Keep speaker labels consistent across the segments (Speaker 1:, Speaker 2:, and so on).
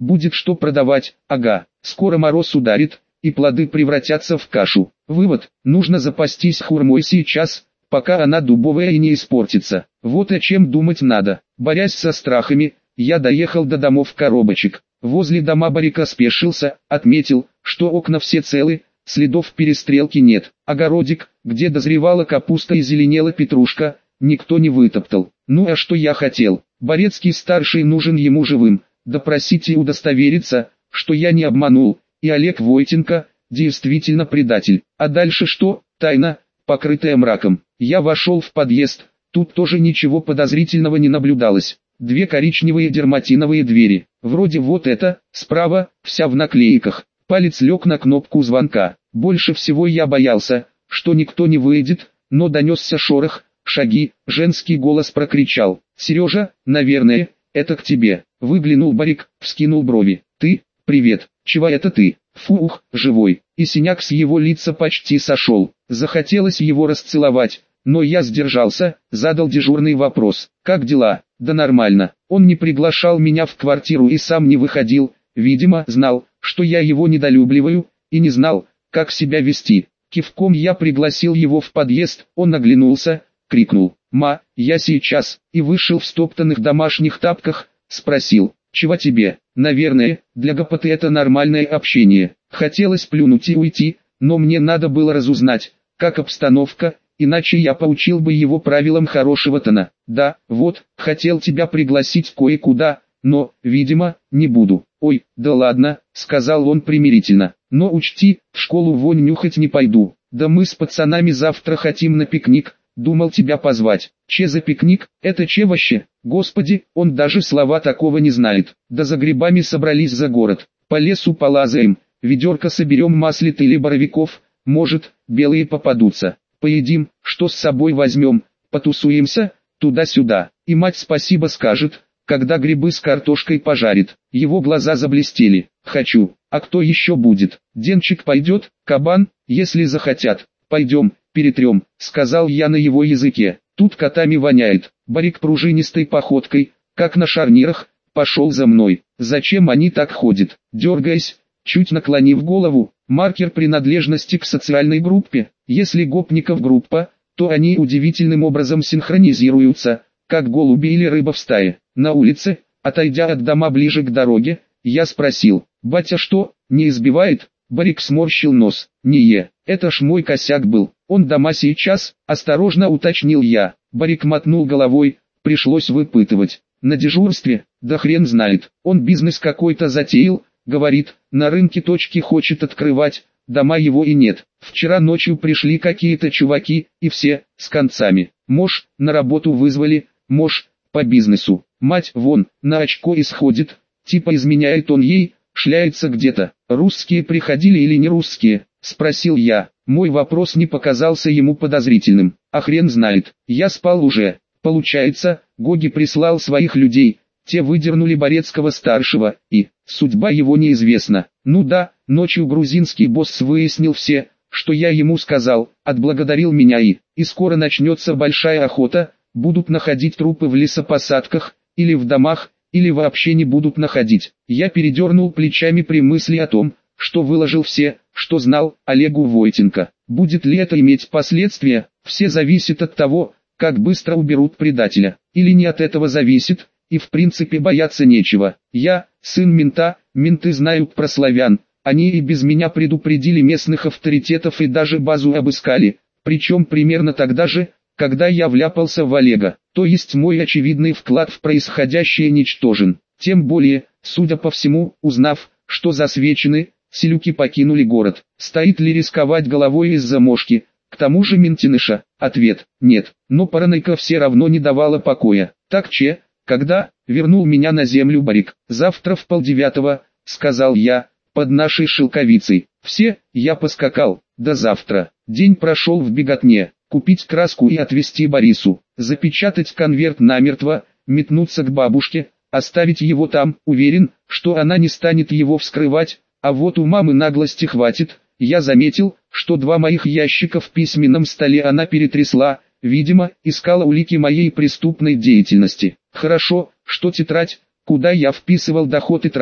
Speaker 1: будет что продавать, ага, скоро мороз ударит, и плоды превратятся в кашу. Вывод: нужно запастись хурмой сейчас, пока она дубовая и не испортится. Вот о чем думать надо. Борясь со страхами, я доехал до домов коробочек. Возле дома Барика спешился, отметил, что окна все целы, следов перестрелки нет. Огородик, где дозревала капуста и зеленела петрушка, никто не вытоптал. Ну а что я хотел? Борецкий-старший нужен ему живым. Допросите и удостовериться, что я не обманул, и Олег Войтенко действительно предатель. А дальше что? Тайна, покрытая мраком. Я вошел в подъезд, тут тоже ничего подозрительного не наблюдалось. Две коричневые дерматиновые двери. Вроде вот эта, справа, вся в наклейках. Палец лег на кнопку звонка. Больше всего я боялся, что никто не выйдет, но донесся шорох, шаги, женский голос прокричал: «Сережа, наверное, это к тебе». Выглянул Барик, вскинул брови. «Ты? Привет, чего это ты?» Фух, живой. И синяк с его лица почти сошел. Захотелось его расцеловать, но я сдержался, задал дежурный вопрос: «Как дела?» «Да нормально». Он не приглашал меня в квартиру и сам не выходил, видимо, знал, что я его недолюбливаю, и не знал, как себя вести. Кивком я пригласил его в подъезд, он оглянулся, крикнул: «Ма, я сейчас», и вышел в стоптанных домашних тапках, спросил: «Чего тебе?» Наверное, для ГПТ это нормальное общение. Хотелось плюнуть и уйти, но мне надо было разузнать, как обстановка, иначе я поучил бы его правилам хорошего тона. «Да, вот, хотел тебя пригласить кое-куда, но, видимо, не буду». «Ой, да ладно», — сказал он примирительно, «но учти, в школу вонь нюхать не пойду. Да мы с пацанами завтра хотим на пикник, думал тебя позвать». «Че за пикник? Это че вообще?» Господи, он даже слова такого не знает. «Да за грибами собрались за город. По лесу полазаем, ведерко соберем маслит или боровиков, может, белые попадутся. Поедим, что с собой возьмем, потусуемся, туда-сюда. И мать спасибо скажет, когда грибы с картошкой пожарит». Его глаза заблестели. «Хочу. А кто еще будет? Денчик пойдет, кабан, если захотят. Пойдем, перетрем», — сказал я на его языке. «Тут котами воняет». Барик пружинистой походкой, как на шарнирах, пошел за мной. Зачем они так ходят? Дергаясь, чуть наклонив голову, маркер принадлежности к социальной группе. Если гопников группа, то они удивительным образом синхронизируются, как голуби или рыба в стае. На улице, отойдя от дома ближе к дороге, я спросил: «Батя что, не избивает?» Барик сморщил нос. Это ж мой косяк был. Он дома сейчас?» — осторожно уточнил я. Барик мотнул головой, пришлось выпытывать. «На дежурстве? Да хрен знает. Он бизнес какой-то затеял, говорит, на рынке точки хочет открывать, дома его и нет. Вчера ночью пришли какие-то чуваки, и все, с концами. Мож, на работу вызвали, мож, по бизнесу. Мать вон, на очко исходит, типа изменяет он ей, шляется где-то. Русские приходили или не русские?» — спросил я. Мой вопрос не показался ему подозрительным. «А хрен знает, я спал уже». Получается, Гоги прислал своих людей, те выдернули Борецкого-старшего, и судьба его неизвестна. Ну да, ночью грузинский босс выяснил все, что я ему сказал, отблагодарил меня и скоро начнется большая охота, будут находить трупы в лесопосадках, или в домах, или вообще не будут находить. Я передернул плечами при мысли о том, что выложил все, что знал, Олегу Войтенко. Будет ли это иметь последствия, все зависит от того, как быстро уберут предателя. Или не от этого зависит, и в принципе бояться нечего. Я, сын мента, менты знают про славян, они и без меня предупредили местных авторитетов и даже базу обыскали, причем примерно тогда же, когда я вляпался в Олега. То есть мой очевидный вклад в происходящее ничтожен. Тем более, судя по всему, узнав, что засвечены, селюки покинули город. Стоит ли рисковать головой из-за мошки? К тому же ментиныша. Ответ: нет. Но паранойка все равно не давала покоя. «Так че, когда?» — вернул меня на землю Барик. «Завтра в 8:30, — сказал я, — под нашей шелковицей. Все, я поскакал. До завтра». День прошел в беготне. Купить краску и отвезти Борису. Запечатать конверт намертво, метнуться к бабушке, оставить его там, уверен, что она не станет его вскрывать, а вот у мамы наглости хватит. Я заметил, что 2 моих ящика в письменном столе она перетрясла, видимо, искала улики моей преступной деятельности. Хорошо, что тетрадь, куда я вписывал доходы и траты,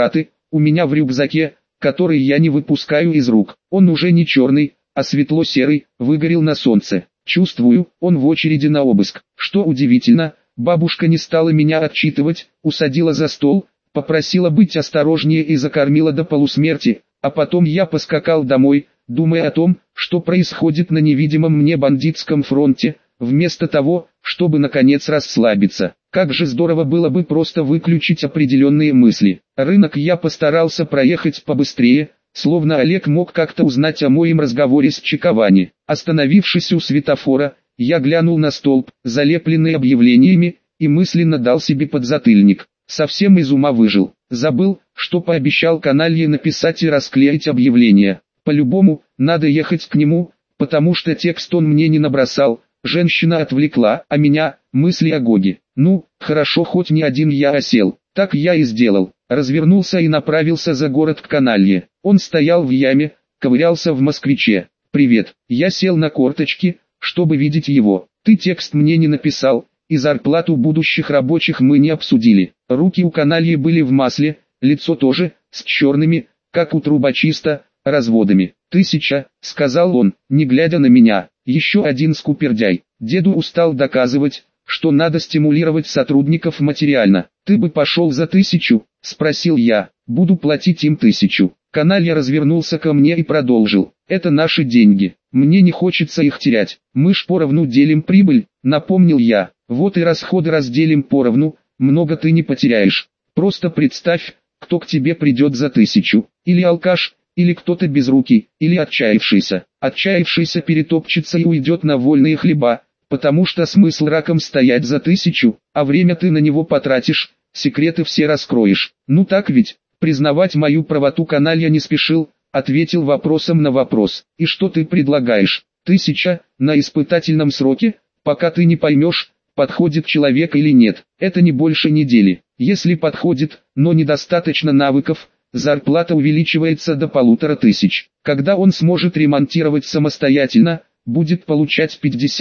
Speaker 1: у меня в рюкзаке, который я не выпускаю из рук. Он уже не черный, а светло-серый, выгорел на солнце. Чувствую, он в очереди на обыск. Что удивительно, бабушка не стала меня отчитывать, усадила за стол, попросила быть осторожнее и закормила до полусмерти, а потом я поскакал домой, думая о том, что происходит на невидимом мне бандитском фронте, вместо того, чтобы наконец расслабиться. Как же здорово было бы просто выключить определенные мысли. Рынок я постарался проехать побыстрее, словно Олег мог как-то узнать о моем разговоре с Чиковани. Остановившись у светофора, я глянул на столб, залепленный объявлениями, и мысленно дал себе подзатыльник. Совсем из ума выжил. Забыл, что пообещал каналье написать и расклеить объявление. По-любому, надо ехать к нему, потому что текст он мне не набросал. Женщина отвлекла, а меня, мысли о Гоге. Ну, хорошо, хоть не один я осел. Так я и сделал. Развернулся и направился за город к каналье. Он стоял в яме, ковырялся в москвиче. «Привет». Я сел на корточки, чтобы видеть его. «Ты текст мне не написал, и зарплату будущих рабочих мы не обсудили». Руки у канальи были в масле, лицо тоже, с черными, как у трубочиста, разводами. «1000», сказал он, не глядя на меня. Еще один скупердяй. Деду устал доказывать, что надо стимулировать сотрудников материально. «Ты бы пошел за 1000?» – спросил я. «Буду платить им 1000». Каналья развернулся ко мне и продолжил. «Это наши деньги. Мне не хочется их терять. Мы ж поровну делим прибыль», – напомнил я. «Вот и расходы разделим поровну, много ты не потеряешь. Просто представь, кто к тебе придет за 1000. Или алкаш, или кто-то безрукий, или отчаявшийся. Отчаявшийся перетопчется и уйдет на вольные хлеба, потому что смысл раком стоять за 1000, а время ты на него потратишь, секреты все раскроешь. Ну так ведь?» Признавать мою правоту каналья не спешил, ответил вопросом на вопрос. «И что ты предлагаешь? 1000, на испытательном сроке, пока ты не поймешь, подходит человек или нет. Это не больше недели. Если подходит, но недостаточно навыков, зарплата увеличивается до 1500. Когда он сможет ремонтировать самостоятельно, будет получать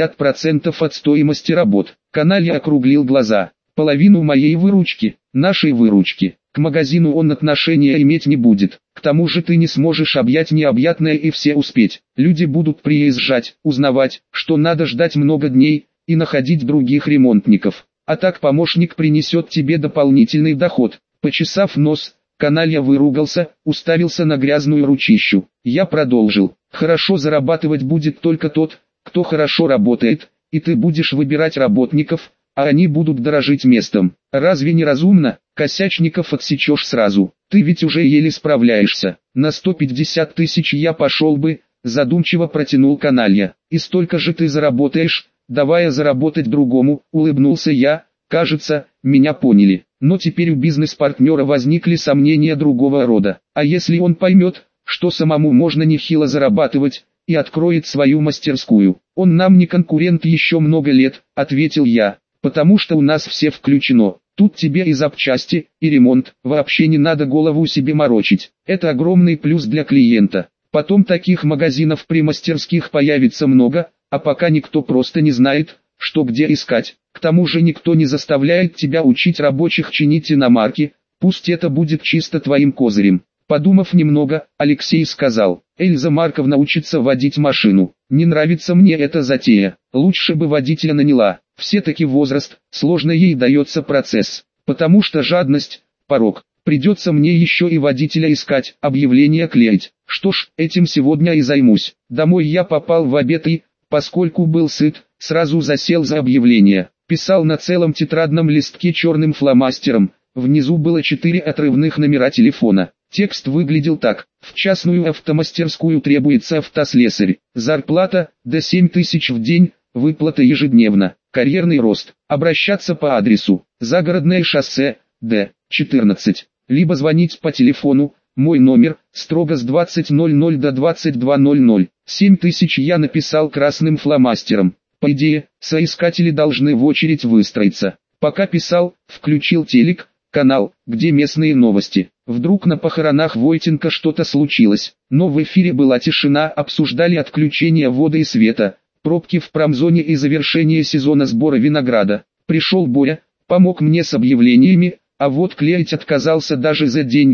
Speaker 1: 50% от стоимости работ». Каналья округлил глаза. «Половину моей выручки, нашей выручки. К магазину он отношения иметь не будет. К тому же ты не сможешь объять необъятное и все успеть. Люди будут приезжать, узнавать, что надо ждать много дней, и находить других ремонтников. А так помощник принесет тебе дополнительный доход». Почесав нос, каналья выругался, уставился на грязную ручищу. Я продолжил. «Хорошо зарабатывать будет только тот, кто хорошо работает, и ты будешь выбирать работников, а они будут дорожить местом. Разве не разумно? Косячников отсечешь сразу. Ты ведь уже еле справляешься. На 150 000 я пошел бы», задумчиво протянул каналья. «И столько же ты заработаешь, давая заработать другому», улыбнулся я. Кажется, меня поняли. Но теперь у бизнес-партнера возникли сомнения другого рода. А если он поймет, что самому можно нехило зарабатывать, и откроет свою мастерскую? «Он нам не конкурент еще много лет», ответил я. «Потому что у нас все включено. Тут тебе и запчасти, и ремонт, вообще не надо голову себе морочить. Это огромный плюс для клиента. Потом таких магазинов при мастерских появится много, а пока никто просто не знает, что где искать. К тому же никто не заставляет тебя учить рабочих чинить иномарки, пусть это будет чисто твоим козырем». Подумав немного, Алексей сказал: «Эльза Марковна учится водить машину. Не нравится мне эта затея. Лучше бы водителя наняла. Все-таки возраст, сложно ей дается процесс. Потому что жадность – порок. Придется мне еще и водителя искать, объявления клеить. Что ж, этим сегодня и займусь». Домой я попал в обед и, поскольку был сыт, сразу засел за объявление. Писал на целом тетрадном листке черным фломастером. Внизу было 4 отрывных номера телефона. Текст выглядел так: в частную автомастерскую требуется автослесарь. Зарплата до 7000 в день, выплата ежедневно. Карьерный рост. Обращаться по адресу: Загородное шоссе, Д. 14. Либо звонить по телефону, мой номер, строго с 20:00 до 22:00. 7000 я написал красным фломастером. По идее, соискатели должны в очередь выстроиться. Пока писал, включил телек, канал, где местные новости. Вдруг на похоронах Войтенко что-то случилось, но в эфире была тишина, обсуждали отключение воды и света, пробки в промзоне и завершение сезона сбора винограда. Пришел Боря, помог мне с объявлениями, а вот клеить отказался даже за деньги,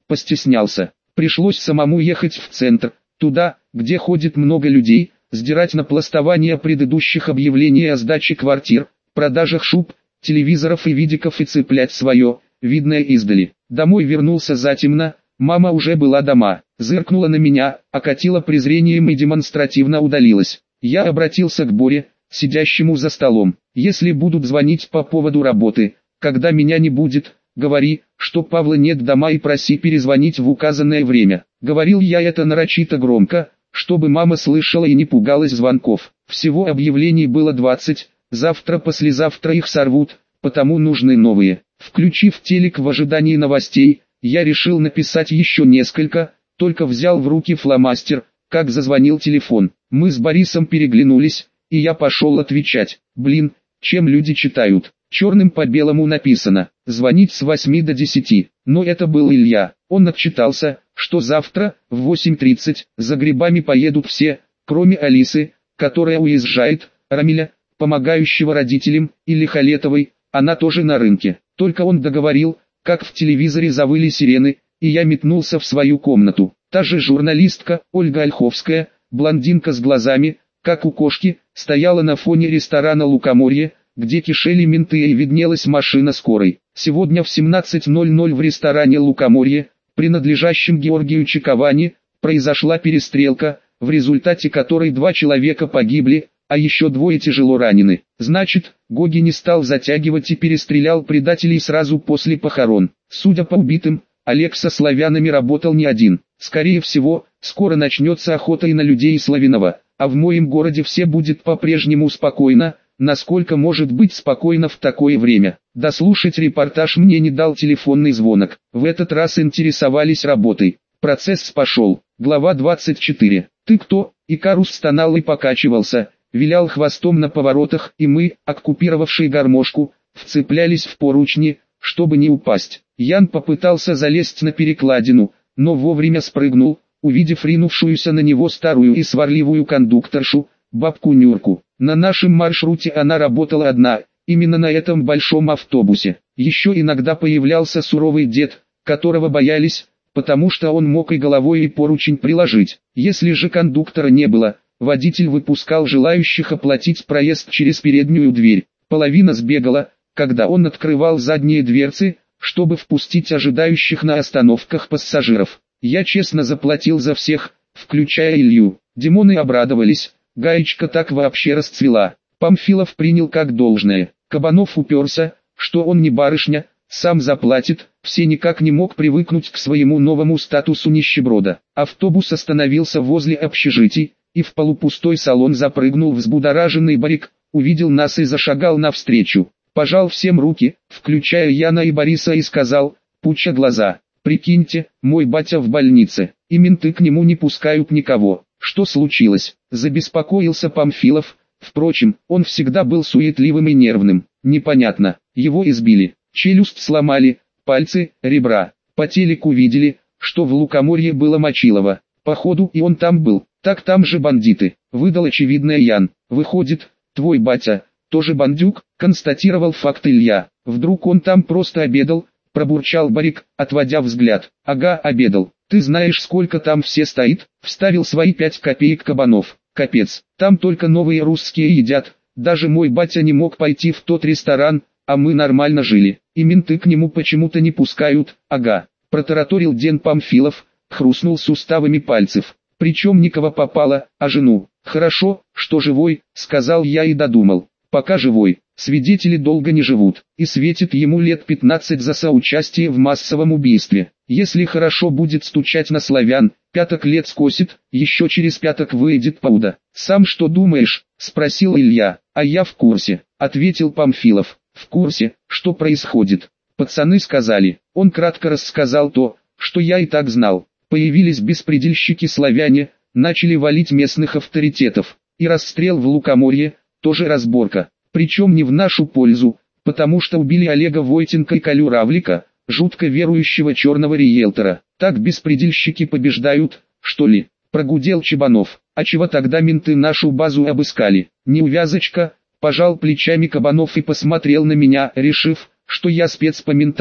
Speaker 1: постеснялся. Пришлось самому ехать в центр, туда, где ходит много людей, сдирать напластование предыдущих объявлений о сдаче квартир, продажах шуб, телевизоров и видиков и цеплять свое, видное издали. Домой вернулся затемно, мама уже была дома, зыркнула на меня, окатила презрением и демонстративно удалилась. Я обратился к Боре, сидящему за столом. Если будут звонить по поводу работы, когда меня не будет, говори, что Павла нет дома и проси перезвонить в указанное время. Говорил я это нарочито громко, чтобы мама слышала и не пугалась звонков. Всего объявлений было 20, завтра-послезавтра их сорвут, потому нужны новые. Включив телек в ожидании новостей, я решил написать еще несколько, только взял в руки фломастер, как зазвонил телефон. Мы с Борисом переглянулись, и я пошел отвечать. Блин, чем люди читают? Черным по белому написано, звонить с 8 до 10. Но это был Илья. Он отчитался, что завтра, в 8:30, за грибами поедут все, кроме Алисы, которая уезжает, Рамиля, помогающего родителям, и Лихолетовой, она тоже на рынке. Только он договорил, как в телевизоре завыли сирены, и я метнулся в свою комнату. Та же журналистка, Ольга Ольховская, блондинка с глазами, как у кошки, стояла на фоне ресторана «Лукоморье», где кишели менты и виднелась машина скорой. Сегодня в 17:00 в ресторане «Лукоморье», принадлежащем Георгию Чиковани, произошла перестрелка, в результате которой 2 человека погибли, а еще 2 тяжело ранены. Значит, Гоги не стал затягивать и перестрелял предателей сразу после похорон. Судя по убитым, Олег со славянами работал не один. Скорее всего, скоро начнется охота и на людей Славянова, а в моем городе все будет по-прежнему спокойно, насколько может быть спокойно в такое время. Дослушать репортаж мне не дал телефонный звонок. В этот раз интересовались работой. Процесс пошел. Глава 24. «Ты кто?» Икарус стонал и покачивался, вилял хвостом на поворотах, и мы, оккупировавшие гармошку, вцеплялись в поручни, чтобы не упасть. Ян попытался залезть на перекладину, но вовремя спрыгнул, увидев ринувшуюся на него старую и сварливую кондукторшу, бабку Нюрку. На нашем маршруте она работала одна, именно на этом большом автобусе. Еще иногда появлялся суровый дед, которого боялись, потому что он мог и головой и поручень приложить. Если же кондуктора не было, водитель выпускал желающих оплатить проезд через переднюю дверь. Половина сбегала, когда он открывал задние дверцы, чтобы впустить ожидающих на остановках пассажиров. Я честно заплатил за всех, включая Илью. Димоны обрадовались, гаечка так вообще расцвела. Памфилов принял как должное. Кабанов уперся, что он не барышня, сам заплатит, все никак не мог привыкнуть к своему новому статусу нищеброда. Автобус остановился возле общежитий, и в полупустой салон запрыгнул взбудораженный Борик, увидел нас и зашагал навстречу. Пожал всем руки, включая Яна и Бориса, и сказал, пуча глаза: «Прикиньте, мой батя в больнице, и менты к нему не пускают никого. Что случилось?» Забеспокоился Памфилов. Впрочем, он всегда был суетливым и нервным. Непонятно, его избили, челюсть сломали, пальцы, ребра. По телеку видели, что в Лукоморье было Мочилово. Походу и он там был. Так там же бандиты, выдал очевидное Ян. Выходит, твой батя тоже бандюк, констатировал факт Илья. Вдруг он там просто обедал, пробурчал Борик, отводя взгляд. Ага, обедал. Ты знаешь, сколько там все стоит? Вставил свои 5 копеек Кабанов. Капец, там только новые русские едят. Даже мой батя не мог пойти в тот ресторан, а мы нормально жили. И менты к нему почему-то не пускают. Ага, протараторил Ден Памфилов, хрустнул суставами пальцев. Причем никого попало, а жену. Хорошо, что живой, сказал я и додумал. Пока живой, свидетели долго не живут, и светит ему лет 15 за соучастие в массовом убийстве. Если хорошо будет стучать на славян, 5 лет скосит, еще через 5 выйдет пауда. «Сам что думаешь?» – спросил Илья. «А я в курсе», – ответил Памфилов. «В курсе, что происходит. Пацаны сказали». Он кратко рассказал то, что я и так знал. Появились беспредельщики-славяне, начали валить местных авторитетов. И расстрел в Лукоморье, тоже разборка. Причем не в нашу пользу, потому что убили Олега Войтенко и Колю Равлика, жутко верующего черного риэлтора. Так беспредельщики побеждают, что ли? Прогудел Чебанов. А чего тогда менты нашу базу обыскали? Неувязочка, пожал плечами Кабанов и посмотрел на меня, решив, что я спец по ментам.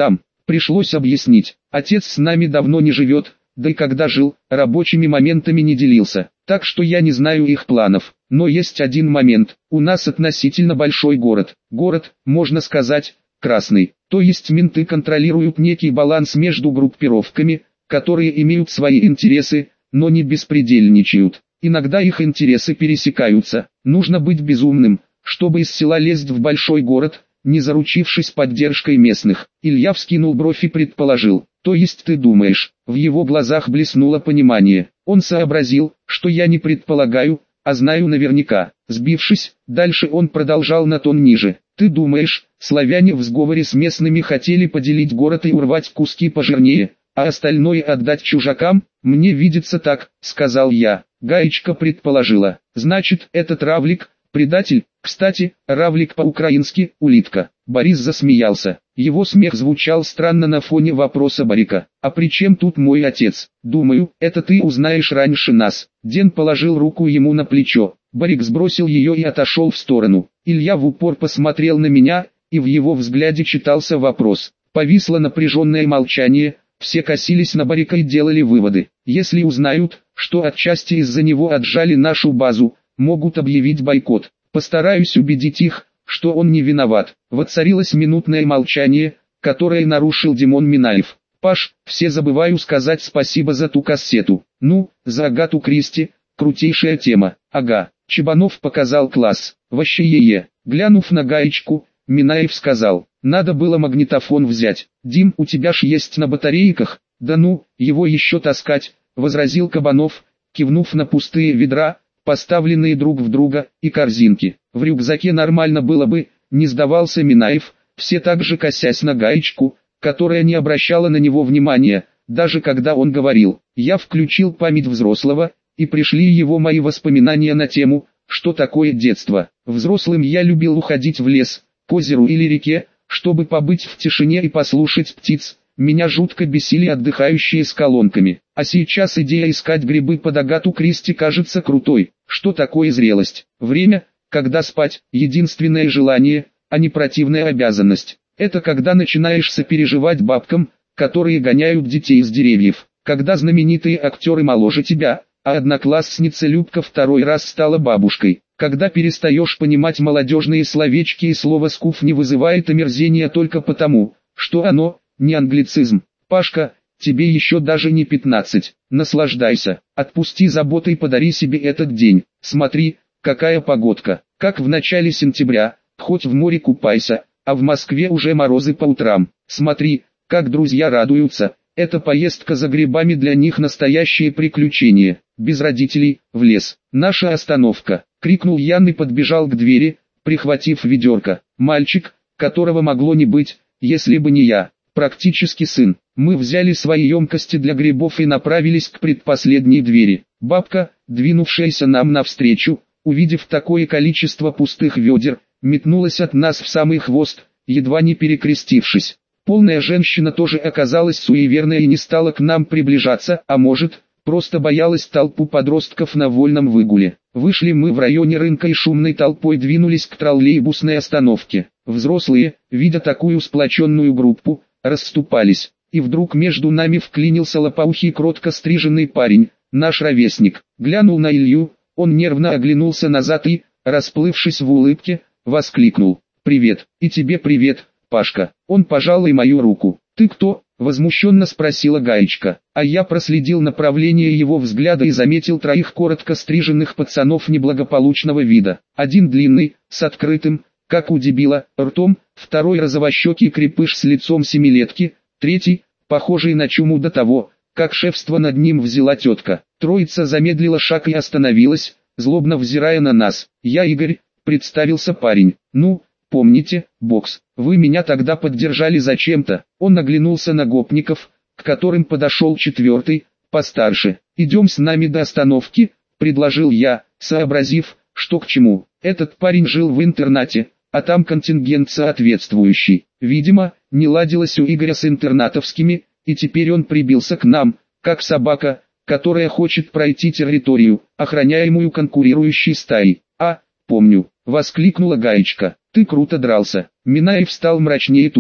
Speaker 1: Пришлось объяснить, отец с нами давно не живет, да и когда жил, рабочими моментами не делился, так что я не знаю их планов. Но есть один момент, у нас относительно большой город. Город, можно сказать, красный, то есть менты контролируют некий баланс между группировками, которые имеют свои интересы, но не беспредельничают. Иногда их интересы пересекаются, нужно быть безумным, чтобы из села лезть в большой город, не заручившись поддержкой местных. Илья вскинул бровь и предположил, то есть ты думаешь, в его глазах блеснуло понимание. Он сообразил, что я не предполагаю, а знаю наверняка. Сбившись, дальше он продолжал на тон ниже. Ты думаешь, славяне в сговоре с местными хотели поделить город и урвать куски пожирнее, а остальное отдать чужакам? Мне видится так, сказал я. Гаечка предположила, значит этот Равлик, предатель. Кстати, Равлик по-украински улитка. Борис засмеялся. Его смех звучал странно на фоне вопроса Борика. А при чем тут мой отец? Думаю, это ты узнаешь раньше нас. Ден положил руку ему на плечо. Борик сбросил ее и отошел в сторону. Илья в упор посмотрел на меня, и в его взгляде читался вопрос. Повисло напряженное молчание. Все косились на Борика и делали выводы. Если узнают, что отчасти из-за него отжали нашу базу, могут объявить бойкот. Постараюсь убедить их, что он не виноват. Воцарилось минутное молчание, которое нарушил Димон Минаев. Паш, все забываю сказать спасибо за ту кассету. Ну, за Агату Кристи, крутейшая тема. Ага, Чебанов показал класс. Вообще е-е. Глянув на Гаечку, Минаев сказал, надо было магнитофон взять. Дим, у тебя ж есть на батарейках. Да ну, его еще таскать, возразил Кабанов, кивнув на пустые ведра, поставленные друг в друга, и корзинки. В рюкзаке нормально было бы, не сдавался Минаев, все так же косясь на Гаечку, которая не обращала на него внимания, даже когда он говорил. Я включил память взрослого, и пришли его мои воспоминания на тему, что такое детство. Взрослым я любил уходить в лес, к озеру или реке, чтобы побыть в тишине и послушать птиц. Меня жутко бесили отдыхающие с колонками. А сейчас идея искать грибы под Агату Кристи кажется крутой. Что такое зрелость? Время, когда спать – единственное желание, а не противная обязанность. Это когда начинаешь сопереживать бабкам, которые гоняют детей с деревьев. Когда знаменитые актеры моложе тебя, а одноклассница Любка второй раз стала бабушкой. Когда перестаешь понимать молодежные словечки и слово «скуф» не вызывает омерзения только потому, что оно – не англицизм. Пашка, тебе еще даже не 15. Наслаждайся. Отпусти заботы и подари себе этот день. Смотри, какая погодка. Как в начале сентября, хоть в море купайся, а в Москве уже морозы по утрам. Смотри, как друзья радуются. Эта поездка за грибами для них настоящее приключение. Без родителей, в лес. Наша остановка. Крикнул Ян и подбежал к двери, прихватив ведерко. Мальчик, которого могло не быть, если бы не я. Практически сын. Мы взяли свои емкости для грибов и направились к предпоследней двери. Бабка, двинувшаяся нам навстречу, увидев такое количество пустых ведер, метнулась от нас в самый хвост, едва не перекрестившись. Полная женщина тоже оказалась суеверной и не стала к нам приближаться, а может, просто боялась толпу подростков на вольном выгуле. Вышли мы в районе рынка и шумной толпой двинулись к троллейбусной остановке. Взрослые, видя такую сплоченную группу, расступались, и вдруг между нами вклинился лопоухий кротко стриженный парень, наш ровесник. Глянул на Илью, он нервно оглянулся назад и, расплывшись в улыбке, воскликнул: «Привет, и тебе привет, Пашка». Он пожал и мою руку. «Ты кто?» — возмущенно спросила Гаечка. А я проследил направление его взгляда и заметил троих коротко стриженных пацанов неблагополучного вида. Один длинный, с открытым, как у дебила, ртом, второй розовощекий крепыш с лицом семилетки, третий, похожий на чуму до того, как шефство над ним взяла тетка. Троица замедлила шаг и остановилась, злобно взирая на нас. «Я Игорь», — представился парень. «Ну, помните, бокс, вы меня тогда поддержали зачем-то». Он оглянулся на гопников, к которым подошел четвертый, постарше. «Идем с нами до остановки», — предложил я, сообразив, что к чему. Этот парень жил в интернате, а там контингент соответствующий. Видимо, не ладилось у Игоря с интернатовскими, и теперь он прибился к нам, как собака, которая хочет пройти территорию, охраняемую конкурирующей стаей. «А, помню», — воскликнула Гаечка. «Ты круто дрался». Минаев стал мрачнее тучи.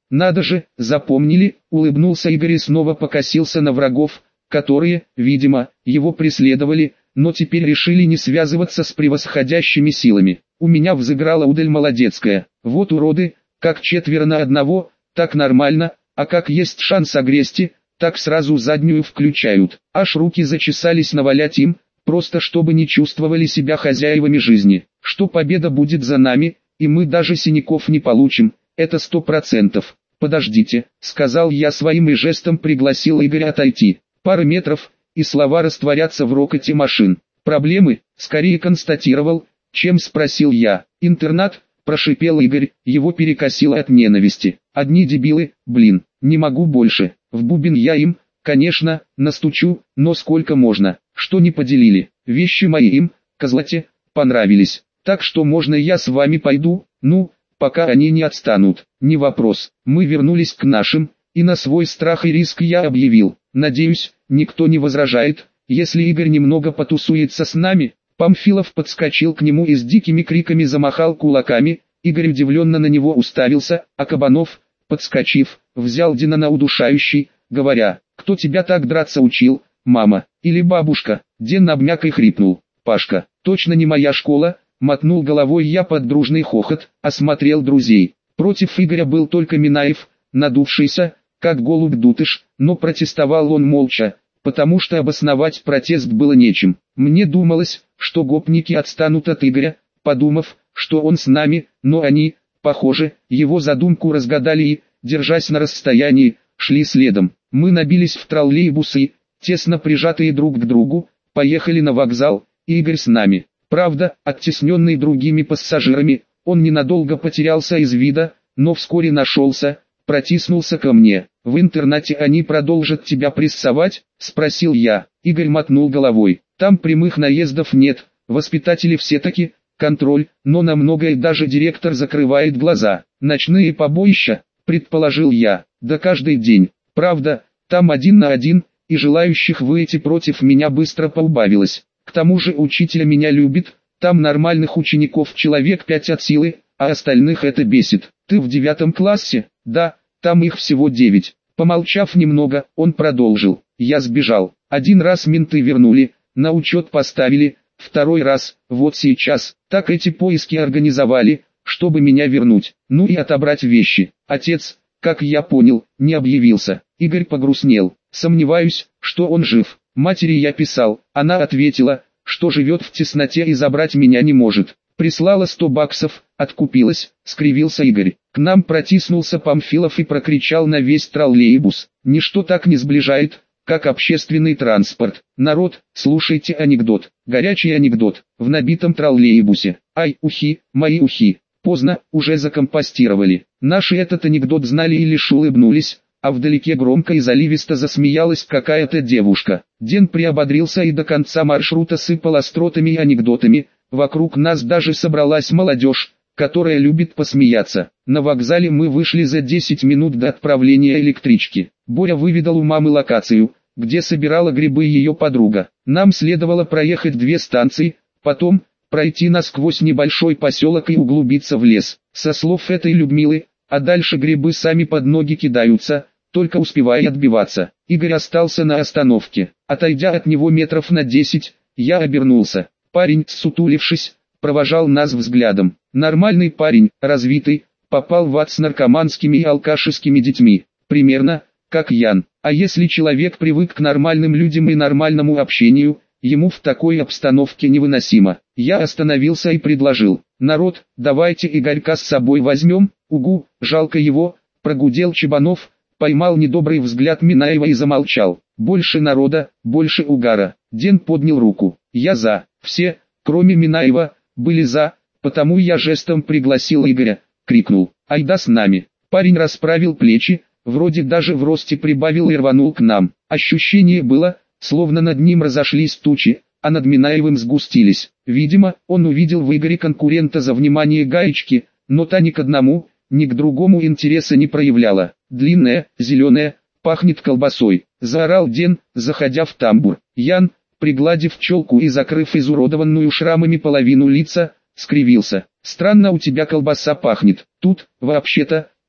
Speaker 1: Надо же, запомнили, улыбнулся Игорь и снова покосился на врагов, которые, видимо, его преследовали, но теперь решили не связываться с превосходящими силами. У меня взыграла удаль молодецкая. Вот уроды, как 4-1, так нормально, а как есть шанс огрести, так сразу заднюю включают. Аж руки зачесались навалять им, просто чтобы не чувствовали себя хозяевами жизни. Что победа будет за нами, и мы даже синяков не получим, это 100%. «Подождите», — сказал я своим и жестом пригласил Игоря отойти. Пара метров, и слова растворятся в рокоте машин. «Проблемы?» — скорее констатировал, чем спросил я. «Интернат?» — прошипел Игорь, его перекосило от ненависти. «Одни дебилы, блин, не могу больше. В бубен я им, конечно, настучу, но сколько можно, что не поделили. Вещи мои им, козлате, понравились. Так что можно я с вами пойду, ну, пока они не отстанут». «Не вопрос». Мы вернулись к нашим, и на свой страх и риск я объявил: «Надеюсь, никто не возражает, если Игорь немного потусуется с нами». Памфилов подскочил к нему и с дикими криками замахал кулаками. Игорь удивленно на него уставился, а Кабанов, подскочив, взял Дина на удушающий, говоря: «Кто тебя так драться учил, мама или бабушка?» Дин обмяк и хрипнул. «Пашка, точно не моя школа», мотнул головой я под дружный хохот, осмотрел друзей. Против Игоря был только Минаев, надувшийся, как голубь-дутыш, но протестовал он молча, потому что обосновать протест было нечем. Мне думалось, что гопники отстанут от Игоря, подумав, что он с нами, но они, похоже, его задумку разгадали и, держась на расстоянии, шли следом. Мы набились в троллейбусы, тесно прижатые друг к другу, поехали на вокзал, и Игорь с нами. Правда, оттесненный другими пассажирами, он ненадолго потерялся из вида, но вскоре нашелся, протиснулся ко мне. «В интернате они продолжат тебя прессовать?» – спросил я. Игорь мотнул головой. «Там прямых наездов нет, воспитатели все-таки, контроль, но на многое даже директор закрывает глаза. Ночные побоища?» – предположил я. «Да каждый день. Правда, там 1 на 1, и желающих выйти против меня быстро поубавилось. К тому же учитель меня любит, там нормальных учеников человек 5 от силы, а остальных это бесит. Ты в 9 классе?» «Да, там их всего 9. Помолчав немного, он продолжил. «Я сбежал. 1 раз менты вернули, на учет поставили, 2 раз, вот сейчас, так эти поиски организовали, чтобы меня вернуть, ну и отобрать вещи. Отец, как я понял, не объявился». Игорь погрустнел. «Сомневаюсь, что он жив. Матери я писал, она ответила, что живет в тесноте и забрать меня не может. Прислала 100 баксов, откупилась», — скривился Игорь. К нам протиснулся Памфилов и прокричал на весь троллейбус: «Ничто так не сближает, как общественный транспорт. Народ, слушайте анекдот». Горячий анекдот. В набитом троллейбусе. «Ай, ухи, мои ухи». Поздно, уже закомпостировали. Наши этот анекдот знали и лишь улыбнулись, а вдалеке громко и заливисто засмеялась какая-то девушка. Ден приободрился и до конца маршрута сыпал остротами и анекдотами. Вокруг нас даже собралась молодежь, которая любит посмеяться. На вокзале мы вышли за 10 минут до отправления электрички. Боря выведал у мамы локацию, где собирала грибы ее подруга. Нам следовало проехать 2 станции, потом пройти насквозь небольшой поселок и углубиться в лес. Со слов этой Людмилы, а дальше грибы сами под ноги кидаются, только успевай отбиваться. Игорь остался на остановке. Отойдя от него метров на 10, я обернулся. Парень, сутулившись, провожал нас взглядом. Нормальный парень, развитый, попал в ад с наркоманскими и алкашескими детьми. Примерно, как Ян. А если человек привык к нормальным людям и нормальному общению, ему в такой обстановке невыносимо. Я остановился и предложил: «Народ, давайте Игорька с собой возьмем». «Угу, жалко его», — прогудел Чебанов, поймал недобрый взгляд Минаева и замолчал. «Больше народа, больше угара». Ден поднял руку. «Я за». Все, кроме Минаева, были за, потому я жестом пригласил Игоря, крикнул: «Айда с нами». Парень расправил плечи, вроде даже в росте прибавил и рванул к нам. Ощущение было, словно над ним разошлись тучи, а над Минаевым сгустились. Видимо, он увидел в Игоре конкурента за внимание Гаечки, но та ни к одному, ни к другому интереса не проявляла. «Длинная, зеленая, пахнет колбасой», — заорал Ден, заходя в тамбур. Ян, пригладив челку и закрыв изуродованную шрамами половину лица, скривился. «Странно у тебя колбаса пахнет. Тут, вообще-то,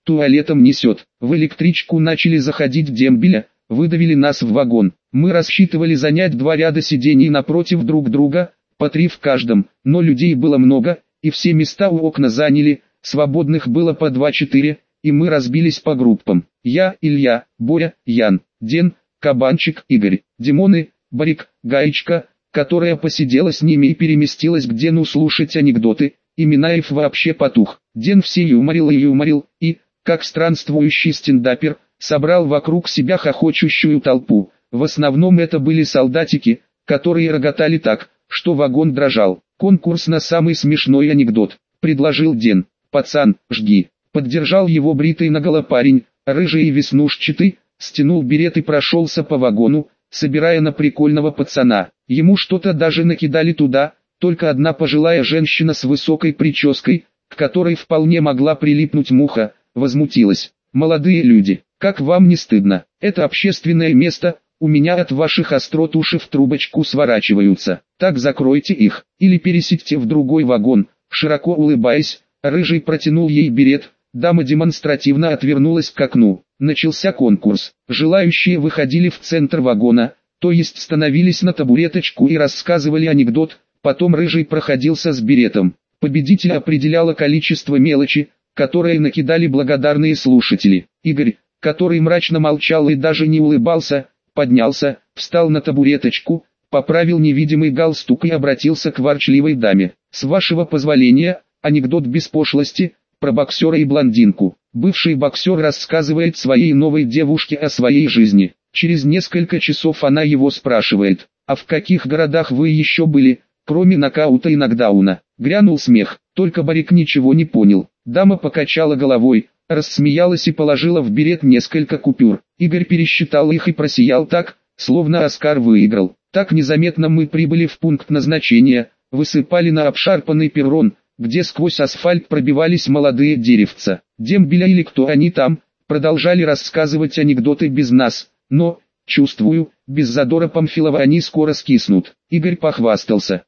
Speaker 1: туалетом несет. В электричку начали заходить дембеля, выдавили нас в вагон. Мы рассчитывали занять 2 ряда сидений напротив друг друга, по 3 в каждом, но людей было много, и все места у окна заняли, свободных было по 2-4, и мы разбились по группам. Я, Илья, Боря, Ян, Ден, Кабанчик, Игорь, Димоны, Барик, Гаечка, которая посидела с ними и переместилась к Дену слушать анекдоты, и Минаев вообще потух. Ден все юморил и, как странствующий стендапер, собрал вокруг себя хохочущую толпу. В основном это были солдатики, которые роготали так, что вагон дрожал. «Конкурс на самый смешной анекдот», — предложил Ден. «Пацан, жги». Поддержал его бритый наголо парень, рыжий и веснушчатый, стянул берет и прошелся по вагону, собирая на прикольного пацана. Ему что-то даже накидали туда, только одна пожилая женщина с высокой прической, к которой вполне могла прилипнуть муха, возмутилась. «Молодые люди, как вам не стыдно? Это общественное место, у меня от ваших острот уши в трубочку сворачиваются. Так закройте их, или пересядьте в другой вагон». Широко улыбаясь, рыжий протянул ей берет, дама демонстративно отвернулась к окну. Начался конкурс. Желающие выходили в центр вагона, то есть становились на табуреточку и рассказывали анекдот, потом рыжий проходился с беретом. Победителя определяло количество мелочи, которые накидали благодарные слушатели. Игорь, который мрачно молчал и даже не улыбался, поднялся, встал на табуреточку, поправил невидимый галстук и обратился к ворчливой даме. «С вашего позволения, анекдот без пошлости, про боксера и блондинку». Бывший боксер рассказывает своей новой девушке о своей жизни. Через несколько часов она его спрашивает: «А в каких городах вы еще были, кроме нокаута и нокдауна?» Грянул смех, только Барик ничего не понял. Дама покачала головой, рассмеялась и положила в берет несколько купюр. Игорь пересчитал их и просиял так, словно Оскар выиграл. Так незаметно мы прибыли в пункт назначения, высыпали на обшарпанный перрон, где сквозь асфальт пробивались молодые деревца. Дембеля или кто они там, продолжали рассказывать анекдоты без нас, но, чувствую, без задора Памфилова они скоро скиснут. Игорь похвастался: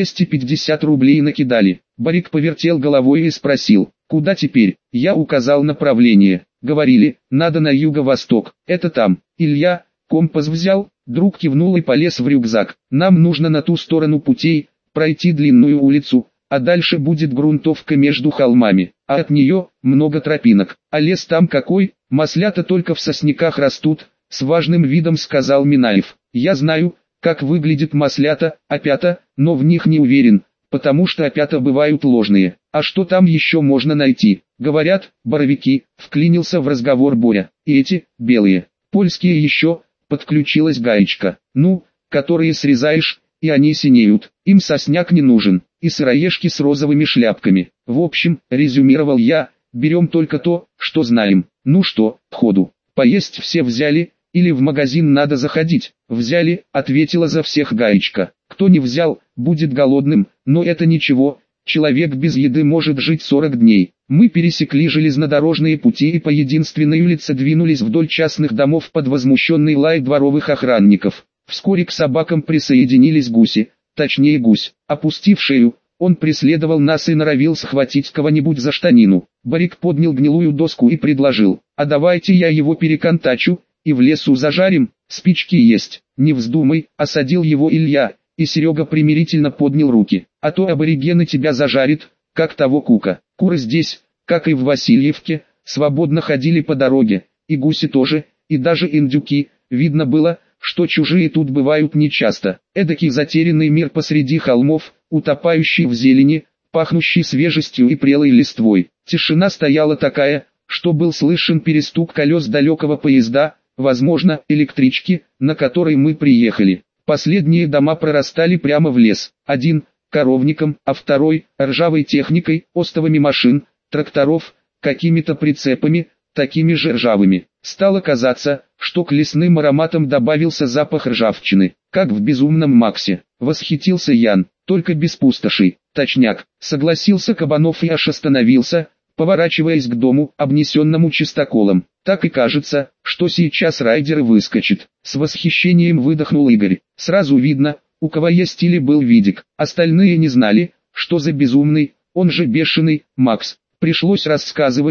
Speaker 1: 250 рублей накидали. Барик повертел головой и спросил: «Куда теперь?» Я указал направление. Говорили: «Надо на юго-восток, это там». Илья компас взял, друг кивнул и полез в рюкзак. «Нам нужно на ту сторону путей, пройти длинную улицу, а дальше будет грунтовка между холмами, а от нее много тропинок. А лес там какой, маслята только в сосняках растут», — с важным видом сказал Минаев. «Я знаю, как выглядит маслята, опята, но в них не уверен, потому что опята бывают ложные. А что там еще можно найти?» «Говорят, боровики», — вклинился в разговор Боря. «И эти, белые, польские еще», — подключилась Гаечка. «Ну, которые срезаешь, и они синеют, им сосняк не нужен, и сыроежки с розовыми шляпками. В общем, резюмировал я, берем только то, что знаем. Ну что, ходу, поесть все взяли, или в магазин надо заходить?» «Взяли», — ответила за всех Гаечка. «Кто не взял, будет голодным, но это ничего, человек без еды может жить 40 дней». Мы пересекли железнодорожные пути и по единственной улице двинулись вдоль частных домов под возмущенный лай дворовых охранников. Вскоре к собакам присоединились гуси, точнее гусь. Опустив шею, он преследовал нас и норовил схватить кого-нибудь за штанину. Барик поднял гнилую доску и предложил: «А давайте я его переконтачу, и в лесу зажарим, спички есть». «Не вздумай», — осадил его Илья, и Серега примирительно поднял руки. «А то аборигены тебя зажарят, как того Кука». Куры здесь, как и в Васильевке, свободно ходили по дороге, и гуси тоже, и даже индюки. Видно было, что чужие тут бывают нечасто. Эдакий затерянный мир посреди холмов, утопающий в зелени, пахнущий свежестью и прелой листвой. Тишина стояла такая, что был слышен перестук колес далекого поезда, возможно, электрички, на которой мы приехали. Последние дома прорастали прямо в лес. Один — коровником, а второй — ржавой техникой, остовами машин, тракторов, какими-то прицепами, такими же ржавыми. Стало казаться, что к лесным ароматам добавился запах ржавчины, как в «Безумном Максе». Восхитился Ян, только без пустошей. «Точняк», — согласился Кабанов и аж остановился, поворачиваясь к дому, обнесенному чистоколом. «Так и кажется, что сейчас райдеры выскочат». С восхищением выдохнул Игорь. Сразу видно, у кого есть или был видик. Остальные не знали, что за безумный, он же бешеный, Макс. Пришлось рассказывать,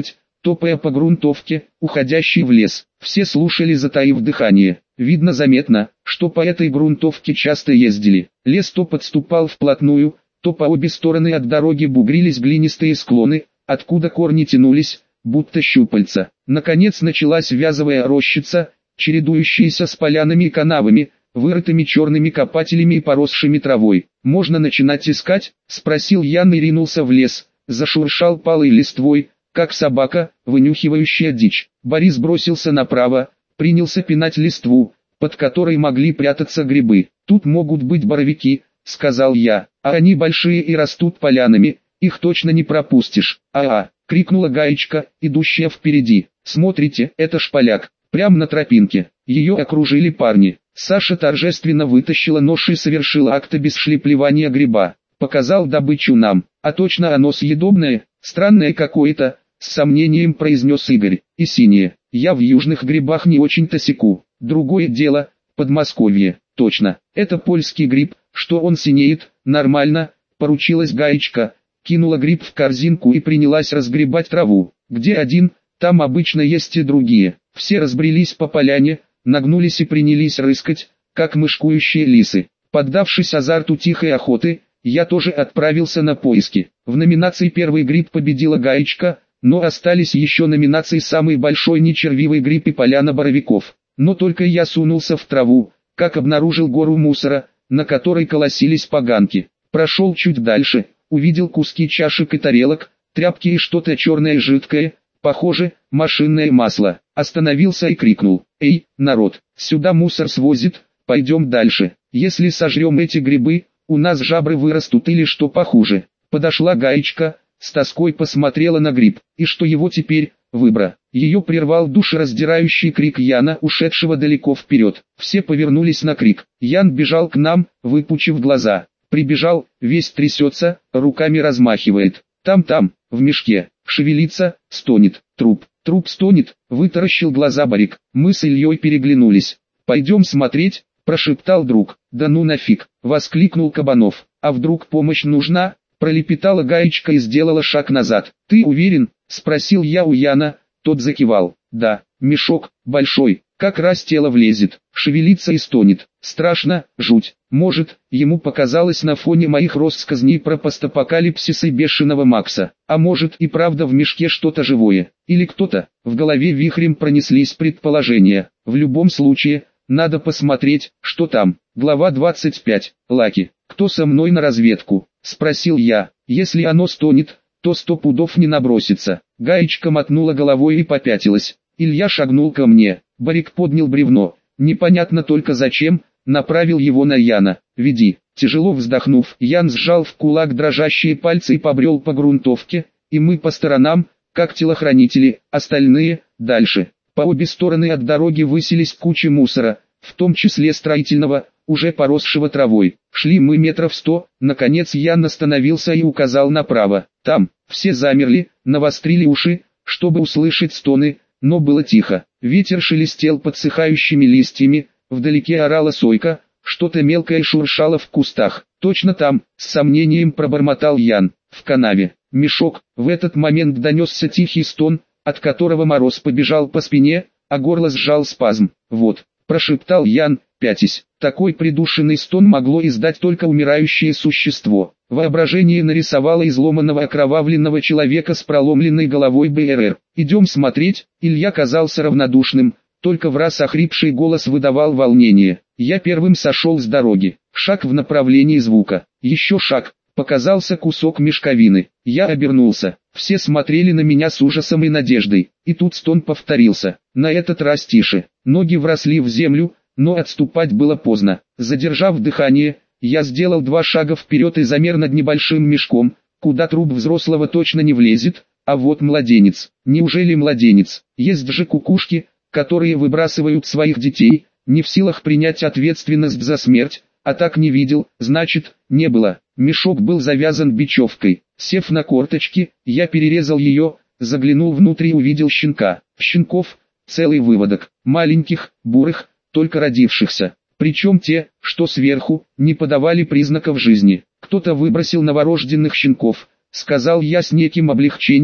Speaker 1: топая по грунтовке, уходящей в лес. Все слушали, затаив дыхание. Видно заметно, что по этой грунтовке часто ездили. Лес то подступал вплотную, то по обе стороны от дороги бугрились глинистые склоны, откуда корни тянулись, будто щупальца. Наконец началась вязовая рощица, чередующаяся с полянами и канавами, вырытыми черными копателями и поросшими травой. «Можно начинать искать?» — спросил Ян и ринулся в лес. Зашуршал палой листвой, как собака, вынюхивающая дичь. Борис бросился направо, принялся пинать листву, под которой могли прятаться грибы. «Тут могут быть боровики», — сказал я, — «а они большие и растут полянами, их точно не пропустишь». «А-а!» — крикнула Гаечка, идущая впереди. «Смотрите, это шпаляк, прямо на тропинке». Ее окружили парни. Саша торжественно вытащила нож и совершила акт обесшлепливания гриба. Показал добычу нам. «А точно оно съедобное, странное какое-то», — с сомнением произнес Игорь. «И синее. Я в южных грибах не очень-то секу. Другое дело, Подмосковье. Точно, это польский гриб, что он синеет, нормально», — поручилась Гаечка. Кинула гриб в корзинку и принялась разгребать траву. «Где один, там обычно есть и другие». Все разбрелись по поляне, нагнулись и принялись рыскать, как мышкующие лисы. Поддавшись азарту тихой охоты, я тоже отправился на поиски. В номинации «Первый гриб» победила Гаечка, но остались еще номинации «Самый большой нечервивый гриб» и «Поляна боровиков». Но только я сунулся в траву, как обнаружил гору мусора, на которой колосились поганки. Прошел чуть дальше, увидел куски чашек и тарелок, тряпки и что-то черное жидкое, похоже, машинное масло. Остановился и крикнул: «Эй, народ, сюда мусор свозит, пойдем дальше. Если сожрем эти грибы, у нас жабры вырастут или что похуже». Подошла Гаечка, с тоской посмотрела на гриб. «И что его теперь, выбора?» Ее прервал душераздирающий крик Яна, ушедшего далеко вперед. Все повернулись на крик. Ян бежал к нам, выпучив глаза. Прибежал, весь трясется, руками размахивает. Там, в мешке, шевелится, стонет. Труп стонет, вытаращил глаза Борик. Мы с Ильей переглянулись. «Пойдем смотреть», — прошептал друг. «Да ну нафиг», — воскликнул Кабанов. «А вдруг помощь нужна?» — пролепетала Гаечка и сделала шаг назад. «Ты уверен?» — спросил я у Яна. Тот закивал. «Да, мешок, большой, как раз тело влезет, шевелится и стонет. Страшно, жуть. Может, ему показалось на фоне моих россказней про постапокалипсис и бешеного Макса. А может и правда в мешке что-то живое. Или кто-то». В голове вихрем пронеслись предположения. В любом случае, надо посмотреть, что там. Глава 25. Лаки. «Кто со мной на разведку?» — спросил я. «Если оно стонет, то 100 пудов не набросится». Гаечка мотнула головой и попятилась. Илья шагнул ко мне. Борик поднял бревно. Непонятно только зачем, направил его на Яна. «Веди». Тяжело вздохнув, Ян сжал в кулак дрожащие пальцы и побрел по грунтовке, и мы по сторонам, как телохранители, остальные, дальше. По обе стороны от дороги высились кучи мусора, в том числе строительного, уже поросшего травой. Шли мы метров 100, наконец Ян остановился и указал направо. Там, все замерли, навострили уши, чтобы услышать стоны, но было тихо. Ветер шелестел подсыхающими листьями, вдалеке орала сойка, что-то мелкое шуршало в кустах. «Точно там», — с сомнением пробормотал Ян, — «в канаве». Мешок. В этот момент донесся тихий стон, от которого мороз побежал по спине, а горло сжал спазм. «Вот», — прошептал Ян, пятясь. Такой придушенный стон могло издать только умирающее существо. Воображение нарисовало изломанного окровавленного человека с проломленной головой БРР. «Идем смотреть». Илья казался равнодушным, только враз охрипший голос выдавал волнение. Я первым сошел с дороги. Шаг в направлении звука. Еще шаг. Показался кусок мешковины. Я обернулся. Все смотрели на меня с ужасом и надеждой. И тут стон повторился. На этот раз тише. Ноги вросли в землю, но отступать было поздно. Задержав дыхание, я сделал 2 шага вперед и замер над небольшим мешком, куда труп взрослого точно не влезет, а вот младенец. Неужели младенец? Есть же кукушки, которые выбрасывают своих детей, не в силах принять ответственность за смерть, а так не видел, значит, не было. Мешок был завязан бечевкой. Сев на корточки, я перерезал ее, заглянул внутрь и увидел щенка. Щенков, целый выводок, маленьких, бурых, только родившихся. Причем те, что сверху, не подавали признаков жизни. Кто-то выбросил новорожденных щенков, сказал я с неким облегчением,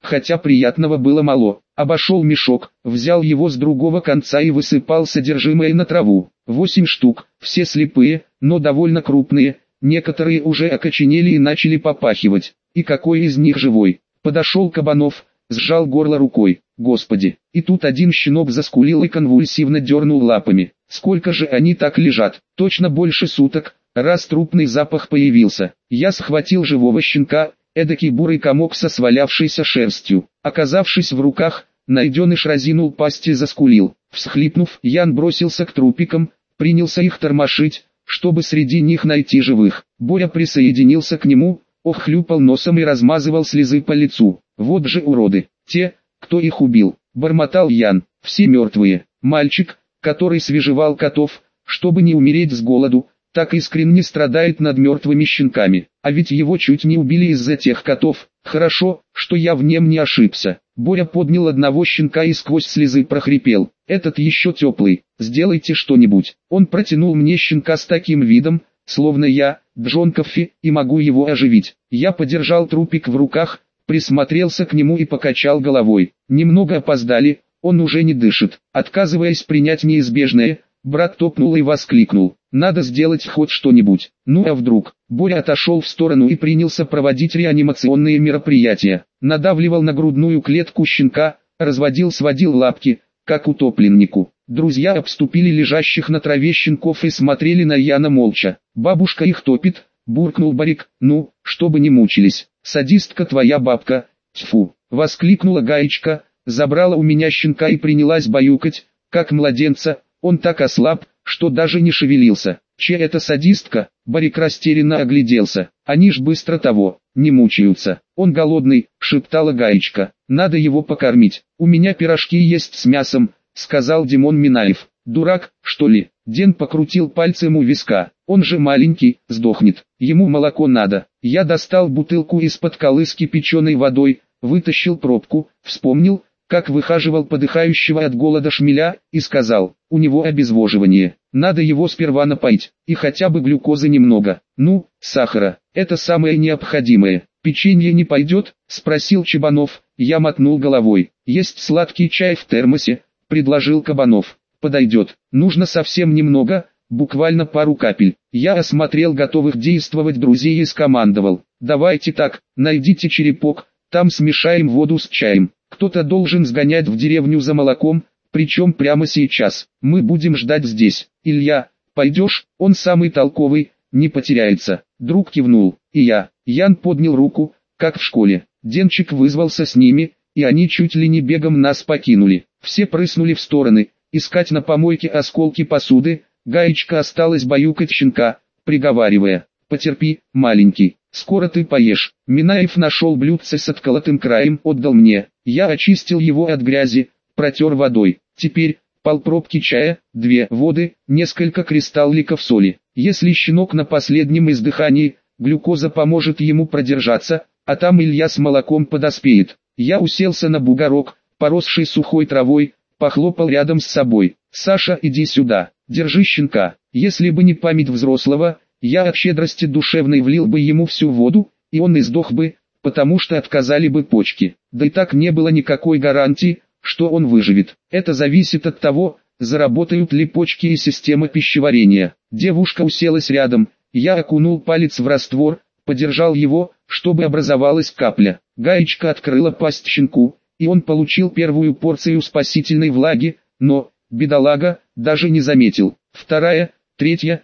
Speaker 1: хотя приятного было мало. Обошел мешок, взял его с другого конца и высыпал содержимое на траву. 8 штук, все слепые, но довольно крупные, некоторые уже окоченели и начали попахивать. И какой из них живой? Подошел Кабанов, сжал горло рукой. Господи! И тут один щенок заскулил и конвульсивно дернул лапами. Сколько же они так лежат? Точно больше суток, раз трупный запах появился. Я схватил живого щенка, эдакий бурый комок со свалявшейся шерстью. Оказавшись в руках, найденыш разинул пасть и заскулил. Всхлипнув, Ян бросился к трупикам, принялся их тормошить, чтобы среди них найти живых. Боря присоединился к нему, охлюпал носом и размазывал слезы по лицу. Вот же уроды, те, кто их убил, бормотал Ян, все мертвые. Мальчик, который свежевал котов, чтобы не умереть с голоду, так искренне страдает над мертвыми щенками. А ведь его чуть не убили из-за тех котов. Хорошо, что я в нем не ошибся. Боря поднял одного щенка и сквозь слезы прохрипел. Этот еще теплый, сделайте что-нибудь. Он протянул мне щенка с таким видом, словно я, Джон Коффи, и могу его оживить. Я подержал трупик в руках, присмотрелся к нему и покачал головой. Немного опоздали, он уже не дышит. Отказываясь принять неизбежное, брат топнул и воскликнул. Надо сделать хоть что-нибудь. Ну а вдруг? Боря отошел в сторону и принялся проводить реанимационные мероприятия. Надавливал на грудную клетку щенка, сводил лапки, как утопленнику. Друзья обступили лежащих на траве щенков и смотрели на Яна молча. «Бабушка их топит», — буркнул Борик. «Ну, чтобы не мучились. Садистка твоя бабка». «Тьфу!» — воскликнула Гаечка, забрала у меня щенка и принялась баюкать, как младенца. Он так ослаб, что даже не шевелился. Чья это садистка? Борик растерянно огляделся. Они ж быстро того, не мучаются. Он голодный, шептала Гаечка. Надо его покормить. У меня пирожки есть с мясом, сказал Димон Минаев. Дурак, что ли? Ден покрутил пальцем у виска. Он же маленький, сдохнет. Ему молоко надо. Я достал бутылку из-под колы с кипяченой водой, вытащил пробку, вспомнил, как выхаживал подыхающего от голода шмеля, и сказал, у него обезвоживание, надо его сперва напоить, и хотя бы глюкозы немного, ну, сахара, это самое необходимое. Печенье не пойдет, спросил Чебанов, я мотнул головой, есть сладкий чай в термосе, предложил Кабанов, подойдет, нужно совсем немного, буквально пару капель. Я осмотрел готовых действовать друзей и скомандовал, давайте так, найдите черепок, там смешаем воду с чаем. Кто-то должен сгонять в деревню за молоком, причем прямо сейчас. Мы будем ждать здесь. Илья, пойдешь? Он самый толковый, не потеряется. Друг кивнул. И я. Ян поднял руку, как в школе. Денчик вызвался с ними, и они чуть ли не бегом нас покинули. Все прыснули в стороны, искать на помойке осколки посуды. Гаечка осталась баюкать щенка, приговаривая. Потерпи, маленький. Скоро ты поешь. Минаев нашел блюдце с отколотым краем, отдал мне. Я очистил его от грязи, протер водой. Теперь, полпробки чая, 2 воды, несколько кристалликов соли. Если щенок на последнем издыхании, глюкоза поможет ему продержаться, а там Илья с молоком подоспеет. Я уселся на бугорок, поросший сухой травой, похлопал рядом с собой. Саша, иди сюда, держи щенка. Если бы не память взрослого, я от щедрости душевной влил бы ему всю воду, и он издох бы, потому что отказали бы почки. Да и так не было никакой гарантии, что он выживет. Это зависит от того, заработают ли почки и система пищеварения. Девушка уселась рядом, я окунул палец в раствор, подержал его, чтобы образовалась капля. Гаечка открыла пасть щенку, и он получил первую порцию спасительной влаги, но, бедолага, даже не заметил. 2, 3,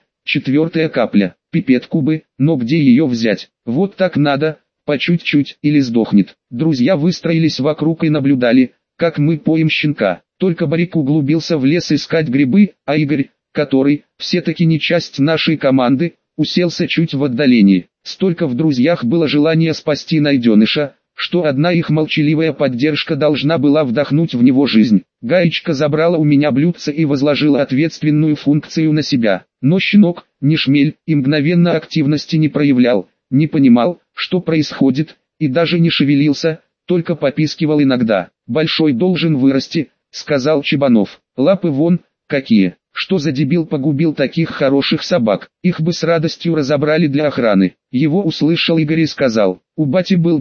Speaker 1: 4 капля, пипетку бы, но где ее взять? Вот так надо, по чуть-чуть, или сдохнет. Друзья выстроились вокруг и наблюдали, как мы поим щенка. Только Борик углубился в лес искать грибы, а Игорь, который, все-таки не часть нашей команды, уселся чуть в отдалении. Столько в друзьях было желания спасти найденыша, что одна их молчаливая поддержка должна была вдохнуть в него жизнь. Гаечка забрала у меня блюдце и возложила ответственную функцию на себя. Но щенок, не шмель, и мгновенно активности не проявлял, не понимал, что происходит, и даже не шевелился, только попискивал иногда. «Большой должен вырасти», — сказал Чебанов. «Лапы вон, какие! Что за дебил погубил таких хороших собак? Их бы с радостью разобрали для охраны». Его услышал Игорь и сказал: «У бати был друг,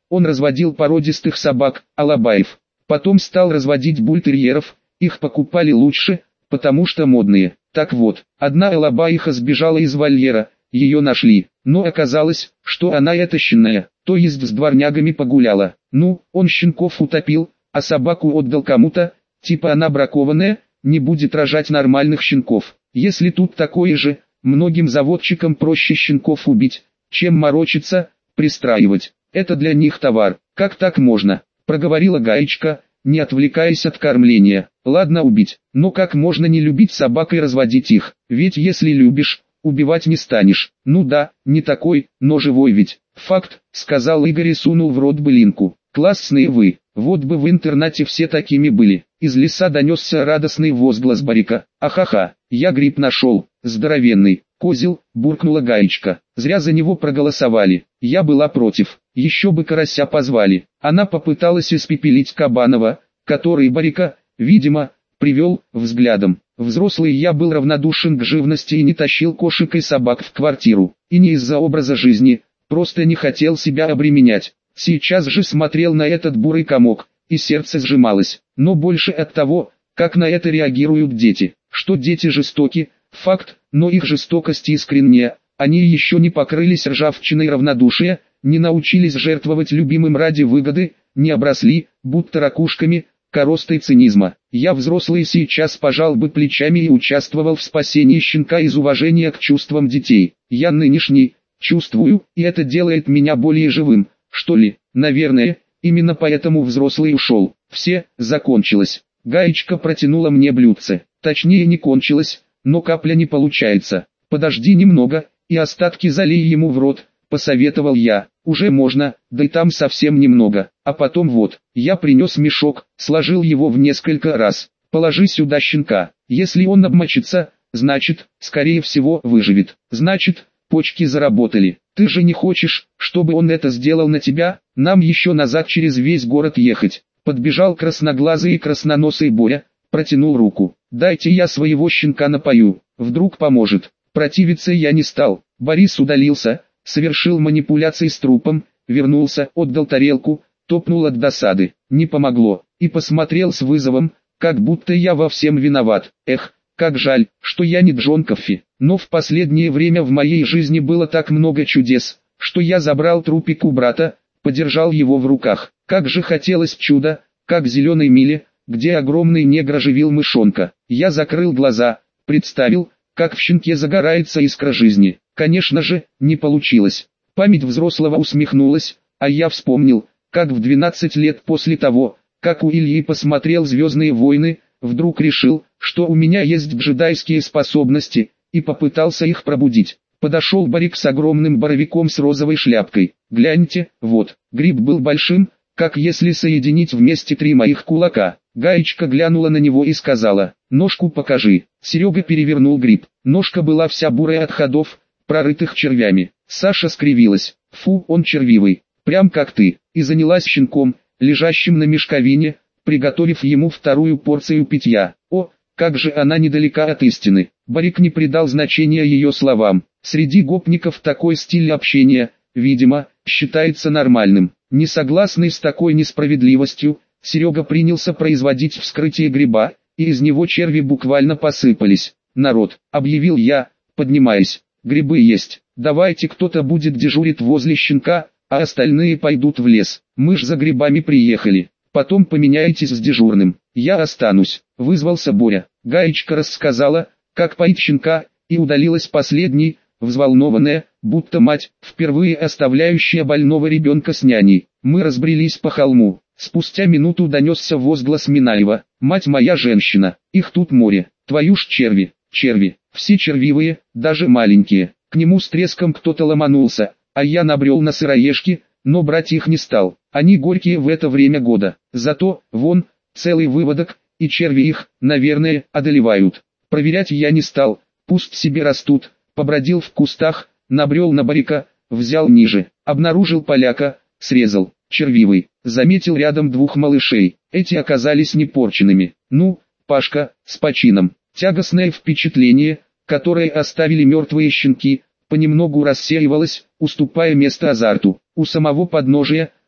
Speaker 1: Он разводил породистых собак, алабаев. Потом стал разводить бультерьеров, их покупали лучше, потому что модные. Так вот, одна алабаиха сбежала из вольера, ее нашли, но оказалось, что она эта щенная, то есть с дворнягами погуляла. Ну, он щенков утопил, а собаку отдал кому-то, типа она бракованная, не будет рожать нормальных щенков. Если тут такое же, многим заводчикам проще щенков убить, чем морочиться, пристраивать. Это для них товар. Как так можно? Проговорила Гаечка, не отвлекаясь от кормления. Ладно убить, но как можно не любить собак и разводить их? Ведь если любишь, убивать не станешь. Ну да, не такой, но живой ведь. Факт, сказал Игорь и сунул в рот былинку. Классные вы, вот бы в интернате все такими были. Из леса донесся радостный возглас Борика. Ахаха, я гриб нашел, здоровенный. Козел, буркнула Гаечка. Зря за него проголосовали. Я была против. Еще бы карася позвали. Она попыталась испепелить Кабанова, который Борика, видимо, привел взглядом. Взрослый я был равнодушен к живности и не тащил кошек и собак в квартиру. И не из-за образа жизни, просто не хотел себя обременять. Сейчас же смотрел на этот бурый комок, и сердце сжималось. Но больше от того, как на это реагируют дети. Что дети жестоки, факт, но их жестокость искренняя. Они еще не покрылись ржавчиной равнодушия, не научились жертвовать любимым ради выгоды, не обросли, будто ракушками, коростой цинизма. Я взрослый сейчас пожал бы плечами и участвовал в спасении щенка из уважения к чувствам детей. Я нынешний, чувствую, и это делает меня более живым, что ли. Наверное, именно поэтому взрослый ушел. Все, закончилось. Гаечка протянула мне блюдце. Точнее не кончилось, но капля не получается. Подожди немного, и остатки залей ему в рот, посоветовал я. Уже можно, да и там совсем немного. А потом вот, я принес мешок, сложил его в несколько раз. Положи сюда щенка. Если он обмочится, значит, скорее всего, выживет. Значит, почки заработали. Ты же не хочешь, чтобы он это сделал на тебя? Нам еще назад через весь город ехать. Подбежал красноглазый и красноносый Боря, протянул руку. Дайте я своего щенка напою, вдруг поможет. Противиться я не стал. Борис удалился, совершил манипуляции с трупом, вернулся, отдал тарелку, топнул от досады. Не помогло, и посмотрел с вызовом, как будто я во всем виноват. Эх, как жаль, что я не Джон Коффи. Но в последнее время в моей жизни было так много чудес, что я забрал трупик у брата, подержал его в руках. Как же хотелось чуда, как в «Зеленой миле», где огромный негр оживил мышонка. Я закрыл глаза, представил, как в щенке загорается искра жизни. Конечно же, не получилось. Память взрослого усмехнулась, а я вспомнил, как в 12 лет после того, как у Ильи посмотрел «Звездные войны», вдруг решил, что у меня есть джедайские способности, и попытался их пробудить. Подошел Борик с огромным боровиком с розовой шляпкой. Гляньте, вот, гриб был большим, как если соединить вместе 3 моих кулака. Гаечка глянула на него и сказала: «Ножку покажи». Серега перевернул гриб. Ножка была вся бурая от ходов, прорытых червями. Саша скривилась. «Фу, он червивый, прям как ты», и занялась щенком, лежащим на мешковине, приготовив ему вторую порцию питья. О, как же она недалека от истины. Борик не придал значения ее словам. Среди гопников такой стиль общения, видимо, считается нормальным. Не согласный с такой несправедливостью, Серега принялся производить вскрытие гриба, и из него черви буквально посыпались. «Народ», — объявил я, поднимаясь, — «грибы есть. Давайте кто-то будет дежурить возле щенка, а остальные пойдут в лес. Мы ж за грибами приехали. Потом поменяетесь с дежурным. Я останусь», — вызвался Боря. Гаечка рассказала, как поить щенка, и удалилась последней, взволнованная, будто мать, впервые оставляющая больного ребенка с няней. Мы разбрелись по холму. Спустя минуту донесся возглас Минаева: «Мать моя женщина, их тут море, твою ж черви, черви, все червивые, даже маленькие». К нему с треском кто-то ломанулся, а я набрел на сыроежки, но брать их не стал. Они горькие в это время года. Зато, вон, целый выводок, и черви их, наверное, одолевают. Проверять я не стал, пусть себе растут. Побродил в кустах, набрел на Борика, взял ниже, обнаружил поляка, срезал. Червивый. Заметил рядом 2 малышей. Эти оказались непорченными. Ну, Пашка, с почином. Тягостное впечатление, которое оставили мертвые щенки, понемногу рассеивалось, уступая место азарту. У самого подножия,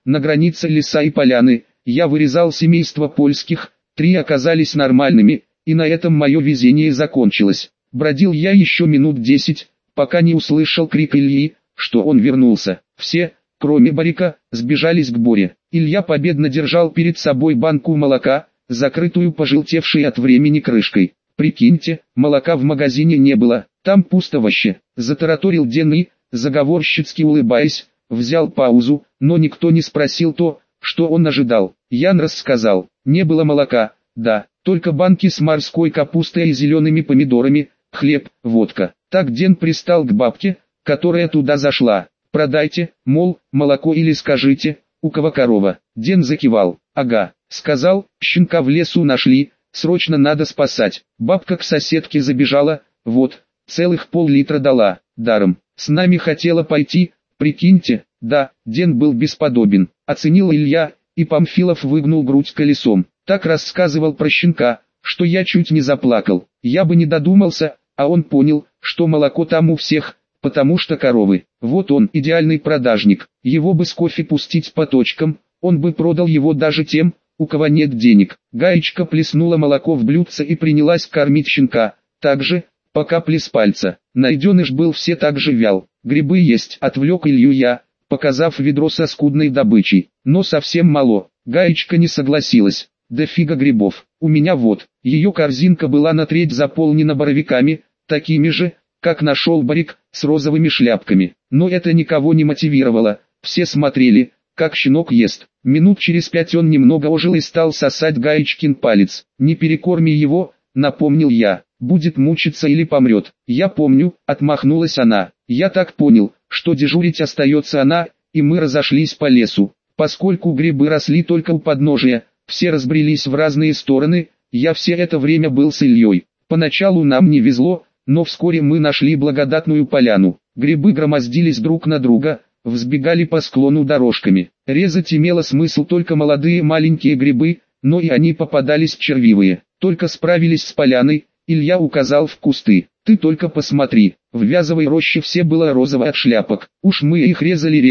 Speaker 1: на границе леса и поляны, я вырезал семейство польских, 3 оказались нормальными, и на этом мое везение закончилось. Бродил я еще минут 10, пока не услышал крик Ильи, что он вернулся. Все, кроме Борика, сбежались к Боре. Илья победно держал перед собой банку молока, закрытую пожелтевшей от времени крышкой. «Прикиньте, молока в магазине не было, там пусто вообще», — затараторил Ден и, заговорщицки улыбаясь, взял паузу, но никто не спросил то, что он ожидал. Ян рассказал: не было молока, да, только банки с морской капустой и зелеными помидорами, хлеб, водка. Так Ден пристал к бабке, которая туда зашла. «Продайте, мол, молоко или скажите, у кого корова». Ден закивал. «Ага», — сказал, «щенка в лесу нашли, срочно надо спасать». Бабка к соседке забежала, вот, целых пол-литра дала, даром. С нами хотела пойти, прикиньте. Да, Ден был бесподобен, оценил Илья, и Памфилов выгнул грудь колесом. Так рассказывал про щенка, что я чуть не заплакал. Я бы не додумался, а он понял, что молоко там у всех, потому что коровы. Вот он, идеальный продажник. Его бы с кофе пустить по точкам, он бы продал его даже тем, у кого нет денег. Гаечка плеснула молоко в блюдце и принялась кормить щенка, так же, по капле с пальца. Найденыш был все так же вял. «Грибы есть», — отвлек Илью я, показав ведро со скудной добычей. «Но совсем мало». Гаечка не согласилась. «Да фига грибов, у меня вот». Ее корзинка была на треть заполнена боровиками, такими же, как нашел Борик, с розовыми шляпками. Но это никого не мотивировало, все смотрели, как щенок ест. Минут через 5 он немного ожил и стал сосать Гаечкин палец. «Не перекорми его», — напомнил я, — «будет мучиться или помрет». «Я помню», — отмахнулась она. «Я так понял, что дежурить остается она, и мы разошлись по лесу. Поскольку грибы росли только у подножия, все разбрелись в разные стороны, я все это время был с Ильей. Поначалу нам не везло, но вскоре мы нашли благодатную поляну. Грибы громоздились друг на друга, взбегали по склону дорожками. Резать имело смысл только молодые маленькие грибы, но и они попадались червивые. Только справились с поляной, Илья указал в кусты. «Ты только посмотри, в вязовой роще все было розово от шляпок. Уж мы их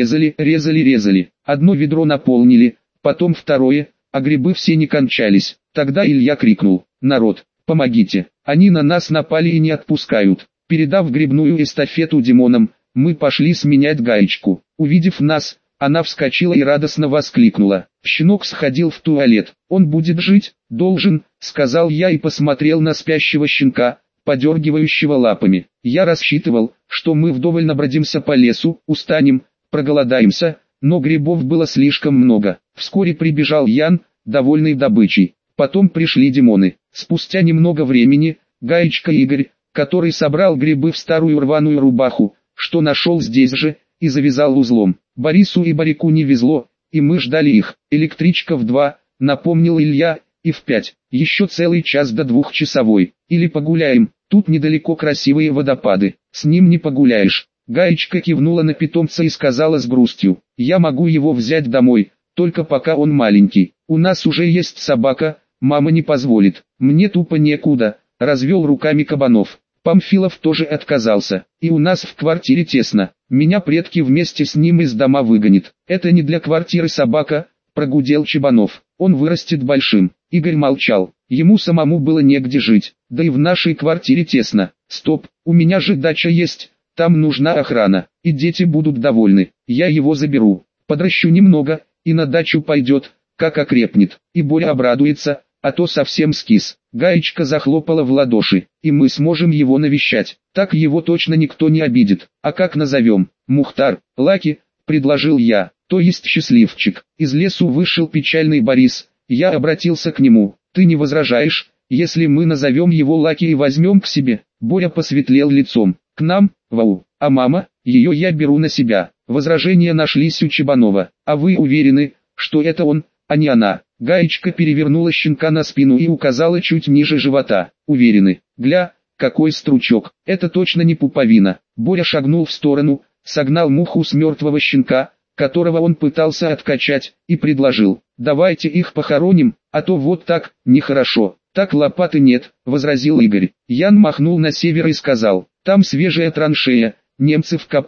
Speaker 1: резали. Одно ведро наполнили, потом второе, а грибы все не кончались». Тогда Илья крикнул: «Народ, помогите, они на нас напали и не отпускают». Передав грибную эстафету Димонам, мы пошли сменять Гаечку. Увидев нас, она вскочила и радостно воскликнула: «Щенок сходил в туалет, он будет жить?» «Должен», — сказал я и посмотрел на спящего щенка, подергивающего лапами. Я рассчитывал, что мы вдоволь набродимся по лесу, устанем, проголодаемся, но грибов было слишком много. Вскоре прибежал Ян, довольный добычей. Потом пришли Димоны. Спустя немного времени, Гаечка и Игорь, который собрал грибы в старую рваную рубаху, что нашел здесь же, и завязал узлом. Борису и Борику не везло, и мы ждали их. Электричка в 2, напомнил Илья, и в 5. Еще целый час до 2-часовой. Или погуляем, тут недалеко красивые водопады. С ним не погуляешь. Гаечка кивнула на питомца и сказала с грустью: «Я могу его взять домой, только пока он маленький. У нас уже есть собака, мама не позволит. Мне тупо некуда», — развел руками Кабанов. Памфилов тоже отказался. «И у нас в квартире тесно. Меня предки вместе с ним из дома выгонят». «Это не для квартиры собака», — прогудел Чебанов. «Он вырастет большим». Игорь молчал. Ему самому было негде жить. Да и в нашей квартире тесно. «Стоп, у меня же дача есть. Там нужна охрана, и дети будут довольны. Я его заберу. Подращу немного, и на дачу пойдет, как окрепнет». И Боря обрадуется, а то совсем скис. Гаечка захлопала в ладоши. «И мы сможем его навещать. Так его точно никто не обидит. А как назовем?» «Мухтар, Лаки», — предложил я, то есть Счастливчик. Из лесу вышел печальный Борис. Я обратился к нему: «Ты не возражаешь, если мы назовем его Лаки и возьмем к себе?» Боря посветлел лицом. «К нам? Вау. А мама? Ее я беру на себя». Возражения нашлись у Чебанова. «А вы уверены, что это он, а не она?» Гаечка перевернула щенка на спину и указала чуть ниже живота. «Уверены. Гля, какой стручок. Это точно не пуповина». Боря шагнул в сторону, согнал муху с мертвого щенка, которого он пытался откачать, и предложил: «Давайте их похороним, а то вот так, нехорошо». «Так лопаты нет», — возразил Игорь. Ян махнул на север и сказал: «Там свежая траншея, немцы вкопали».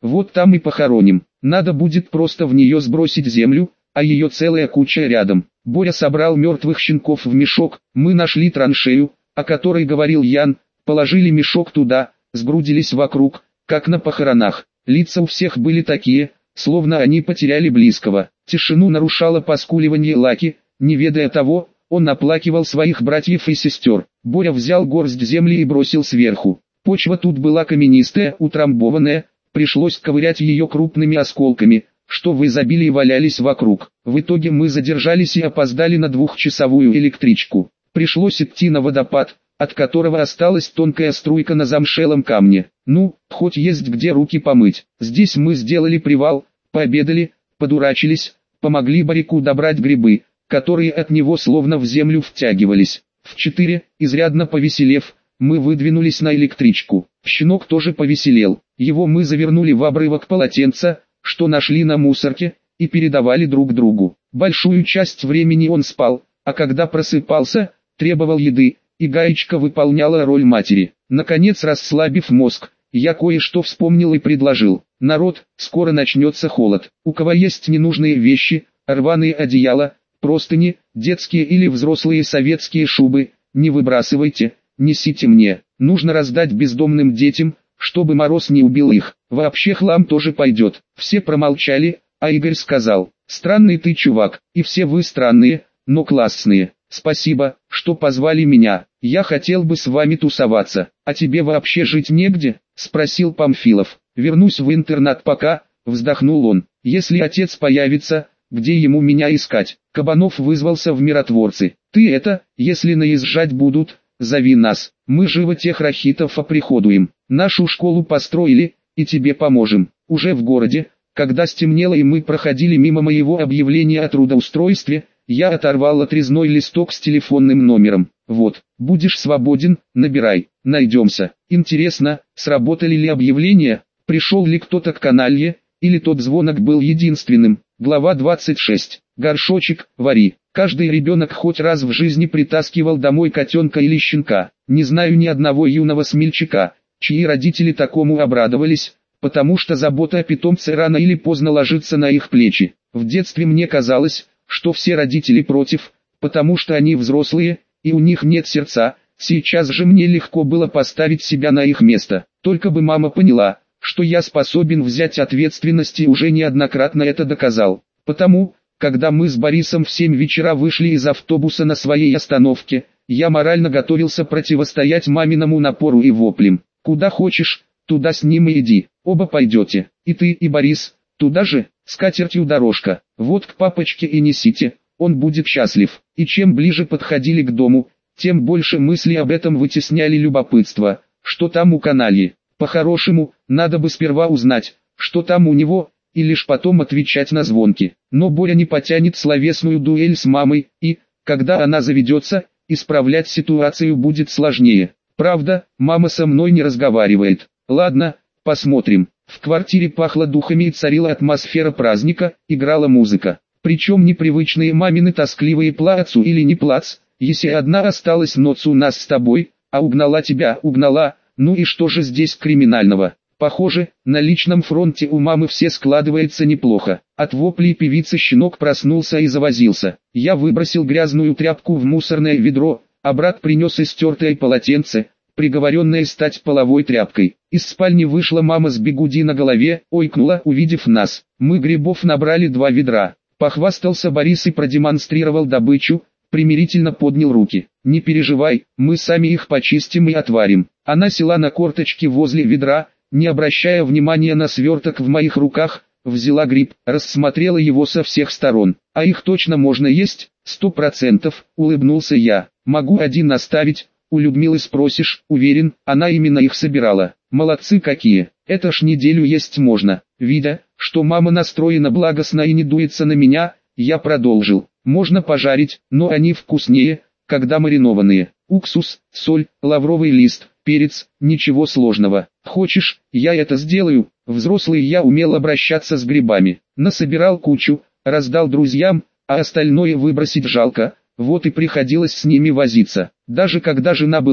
Speaker 1: Вот там и похороним. Надо будет просто в нее сбросить землю, а ее целая куча рядом. Боря собрал мертвых щенков в мешок, мы нашли траншею, о которой говорил Ян, положили мешок туда, сгрудились вокруг, как на похоронах. Лица у всех были такие, словно они потеряли близкого. Тишину нарушало поскуливание Лаки, не ведая того, он оплакивал своих братьев и сестер. Боря взял горсть земли и бросил сверху. Почва тут была каменистая, утрамбованная, пришлось ковырять ее крупными осколками, что в изобилии валялись вокруг. В итоге мы задержались и опоздали на 2-часовую электричку. Пришлось идти на водопад, от которого осталась тонкая струйка на замшелом камне. Ну, хоть есть где руки помыть. Здесь мы сделали привал, пообедали, подурачились, помогли Боряку добрать грибы, которые от него словно в землю втягивались. В 4, изрядно повеселев, мы выдвинулись на электричку. Щенок тоже повеселел. Его мы завернули в обрывок полотенца, что нашли на мусорке, и передавали друг другу. Большую часть времени он спал, а когда просыпался, требовал еды, и Гаечка выполняла роль матери. Наконец, расслабив мозг, я кое-что вспомнил и предложил. Народ, скоро начнется холод. У кого есть ненужные вещи, рваные одеяла, простыни, детские или взрослые советские шубы, не выбрасывайте, несите мне. Нужно раздать бездомным детям, чтобы мороз не убил их. Вообще хлам тоже пойдет. Все промолчали, а Игорь сказал: странный ты чувак, и все вы странные, но классные. Спасибо, что позвали меня. Я хотел бы с вами тусоваться. А тебе вообще жить негде? Спросил Памфилов. Вернусь в интернат пока, вздохнул он. Если отец появится, где ему меня искать? Кабанов вызвался в миротворцы. Ты это, если наезжать будут, зови нас. Мы живо тех рахитов оприходуем. Нашу школу построили, и тебе поможем. Уже в городе, когда стемнело и мы проходили мимо моего объявления о трудоустройстве, я оторвал отрезной листок с телефонным номером. Вот, будешь свободен, набирай, найдемся. Интересно, сработали ли объявления, пришел ли кто-то к каналье, или тот звонок был единственным. Глава 26. Горшочек, вари. Каждый ребенок хоть раз в жизни притаскивал домой котенка или щенка. Не знаю ни одного юного смельчака, чьи родители такому обрадовались, потому что забота о питомце рано или поздно ложится на их плечи. В детстве мне казалось, что все родители против, потому что они взрослые, и у них нет сердца. Сейчас же мне легко было поставить себя на их место. Только бы мама поняла, что я способен взять ответственность и уже неоднократно это доказал. Потому, когда мы с Борисом в 7 вечера вышли из автобуса на своей остановке, я морально готовился противостоять маминому напору и воплям. Куда хочешь, туда с ним и иди, оба пойдете, и ты, и Борис, туда же, с катертью дорожка, вот к папочке и несите, он будет счастлив. И чем ближе подходили к дому, тем больше мысли об этом вытесняли любопытство, что там у канальи. По-хорошему, надо бы сперва узнать, что там у него, и лишь потом отвечать на звонки. Но Боря не потянет словесную дуэль с мамой, и, когда она заведется, исправлять ситуацию будет сложнее. Правда, мама со мной не разговаривает. Ладно, посмотрим. В квартире пахло духами и царила атмосфера праздника, играла музыка. Причем непривычные мамины тоскливые плацу или не плац, если одна осталась ночь у нас с тобой, а угнала тебя, угнала, ну и что же здесь криминального? Похоже, на личном фронте у мамы все складывается неплохо. От воплей певицы щенок проснулся и завозился. Я выбросил грязную тряпку в мусорное ведро, а брат принес истертое полотенце, приговоренное стать половой тряпкой. Из спальни вышла мама с бигуди на голове, ойкнула, увидев нас. Мы грибов набрали 2 ведра. Похвастался Борис и продемонстрировал добычу, примирительно поднял руки. Не переживай, мы сами их почистим и отварим. Она села на корточки возле ведра, не обращая внимания на сверток в моих руках, взяла гриб, рассмотрела его со всех сторон. А их точно можно есть? 100%, улыбнулся я. Могу один оставить, у Людмилы спросишь, уверен, она именно их собирала. Молодцы какие, это ж неделю есть можно. Видя, что мама настроена благостно и не дуется на меня, я продолжил. Можно пожарить, но они вкуснее, когда маринованные. Уксус, соль, лавровый лист, перец, ничего сложного. Хочешь, я это сделаю? Взрослый я умел обращаться с грибами. Насобирал кучу, раздал друзьям, а остальное выбросить жалко, вот и приходилось с ними возиться. Даже когда жена была,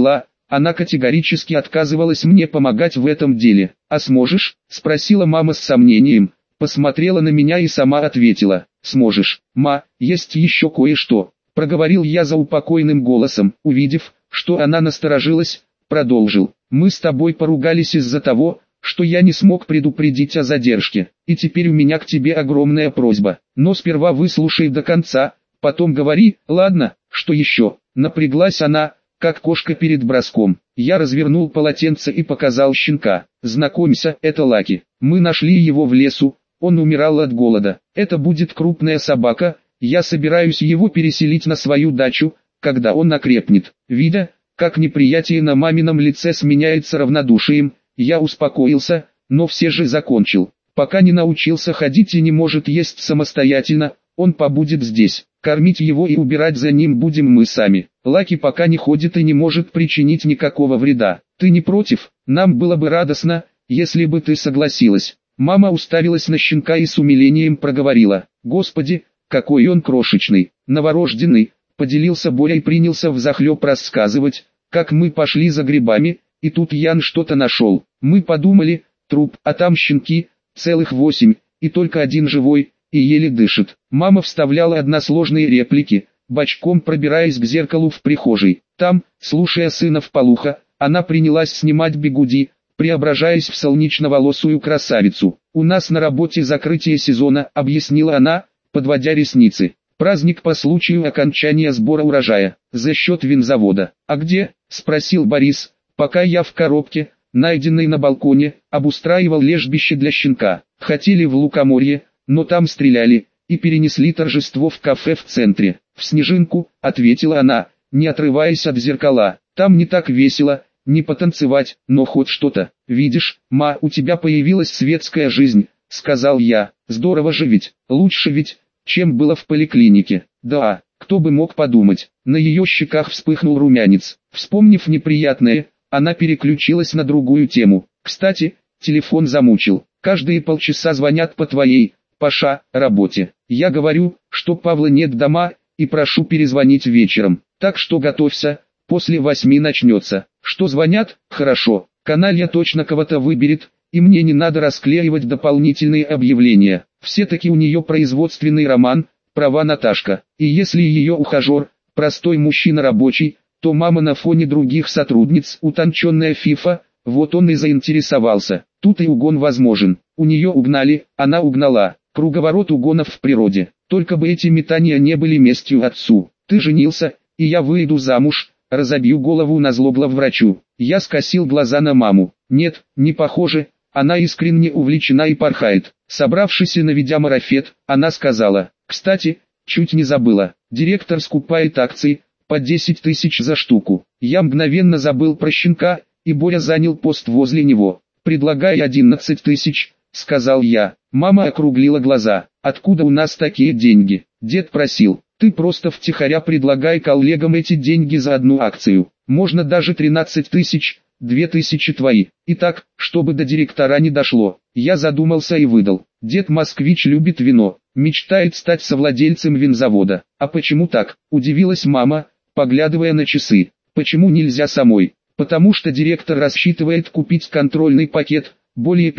Speaker 1: Она категорически отказывалась мне помогать в этом деле. «А сможешь?» – спросила мама с сомнением, посмотрела на меня и сама ответила: «Сможешь, ма, есть еще кое-что», – проговорил я заупокойным голосом. Увидев, что она насторожилась, продолжил: «Мы с тобой поругались из-за того, что я не смог предупредить о задержке, и теперь у меня к тебе огромная просьба, но сперва выслушай до конца, потом говори». «Ладно, что еще?» – напряглась она, как кошка перед броском. Я развернул полотенце и показал щенка. «Знакомься, это Лаки. Мы нашли его в лесу, он умирал от голода. Это будет крупная собака, я собираюсь его переселить на свою дачу, когда он окрепнет». Видя, как неприятие на мамином лице сменяется равнодушием, я успокоился, но все же закончил. «Пока не научился ходить и не может есть самостоятельно, он побудет здесь. Кормить его и убирать за ним будем мы сами. Лаки пока не ходит и не может причинить никакого вреда. Ты не против? Нам было бы радостно, если бы ты согласилась». Мама уставилась на щенка и с умилением проговорила: «Господи, какой он крошечный, новорожденный». Поделился Боря и принялся взахлеб рассказывать, как мы пошли за грибами, и тут Ян что-то нашел. Мы подумали, труп, а там щенки, целых 8, и только один живой, и еле дышит. Мама вставляла односложные реплики, бочком пробираясь к зеркалу в прихожей. Там, слушая сына вполуха, она принялась снимать бигуди, преображаясь в солнечно-волосую красавицу. «У нас на работе закрытие сезона», — объяснила она, подводя ресницы. «Праздник по случаю окончания сбора урожая, за счет винзавода». «А где?» — спросил Борис, пока я в коробке, найденной на балконе, обустраивал лежбище для щенка. Хотели в Лукоморье, но там стреляли, и перенесли торжество в кафе в центре. «В Снежинку», — ответила она, не отрываясь от зеркала. «Там не так весело, не потанцевать, но хоть что-то. Видишь, ма, у тебя появилась светская жизнь», — сказал я. «Здорово же ведь, лучше ведь, чем было в поликлинике». «Да, кто бы мог подумать». На ее щеках вспыхнул румянец. Вспомнив неприятное, она переключилась на другую тему. «Кстати, телефон замучил. Каждые полчаса звонят по твоей, Паша, работе. Я говорю, что Павла нет дома, и прошу перезвонить вечером. Так что готовься, после 8 начнется». «Что звонят? Хорошо. Каналья точно кого-то выберет, и мне не надо расклеивать дополнительные объявления. Все-таки у нее производственный роман, права Наташка. И если ее ухажер, простой мужчина рабочий, то мама на фоне других сотрудниц, утонченная фифа, вот он и заинтересовался. Тут и угон возможен. У нее угнали, она угнала. Круговорот угонов в природе. Только бы эти метания не были местью отцу. Ты женился, и я выйду замуж, разобью голову назло главврачу». Я скосил глаза на маму. «Нет, не похоже, она искренне увлечена и порхает». Собравшись и наведя марафет, она сказала: «Кстати, чуть не забыла, директор скупает акции, по 10 тысяч за штуку». Я мгновенно забыл про щенка, и Боря занял пост возле него. «Предлагай 11 тысяч», — сказал я. Мама округлила глаза. «Откуда у нас такие деньги?» Дед просил. «Ты просто втихаря предлагай коллегам эти деньги за одну акцию. Можно даже 13 тысяч, 2000 твои. Итак, чтобы до директора не дошло». Я задумался и выдал. «Дед Москвич любит вино, мечтает стать совладельцем винзавода». «А почему так?» – удивилась мама, поглядывая на часы. «Почему нельзя самой?» «Потому что директор рассчитывает купить контрольный пакет, более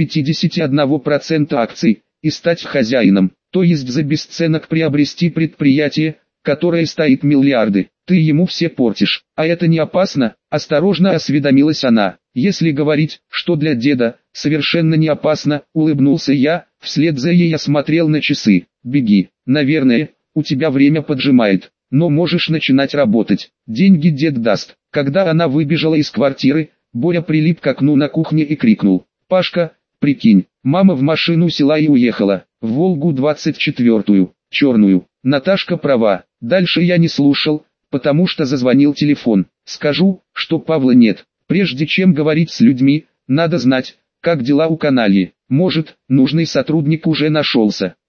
Speaker 1: 51% акций, и стать хозяином, то есть за бесценок приобрести предприятие, которое стоит миллиарды. Ты ему все портишь, а это не опасно?» – осторожно осведомилась она. «Если говорить, что для деда совершенно не опасно», – улыбнулся я, вслед за ей осмотрел на часы. «Беги, наверное, у тебя время поджимает, но можешь начинать работать, деньги дед даст». Когда она выбежала из квартиры, Боря прилип к окну на кухне и крикнул: «Пашка, прикинь, мама в машину села и уехала, в Волгу 24-ю, черную». Наташка права. Дальше я не слушал, потому что зазвонил телефон. Скажу, что Павла нет. Прежде чем говорить с людьми, надо знать, как дела у канальи. Может, нужный сотрудник уже нашелся.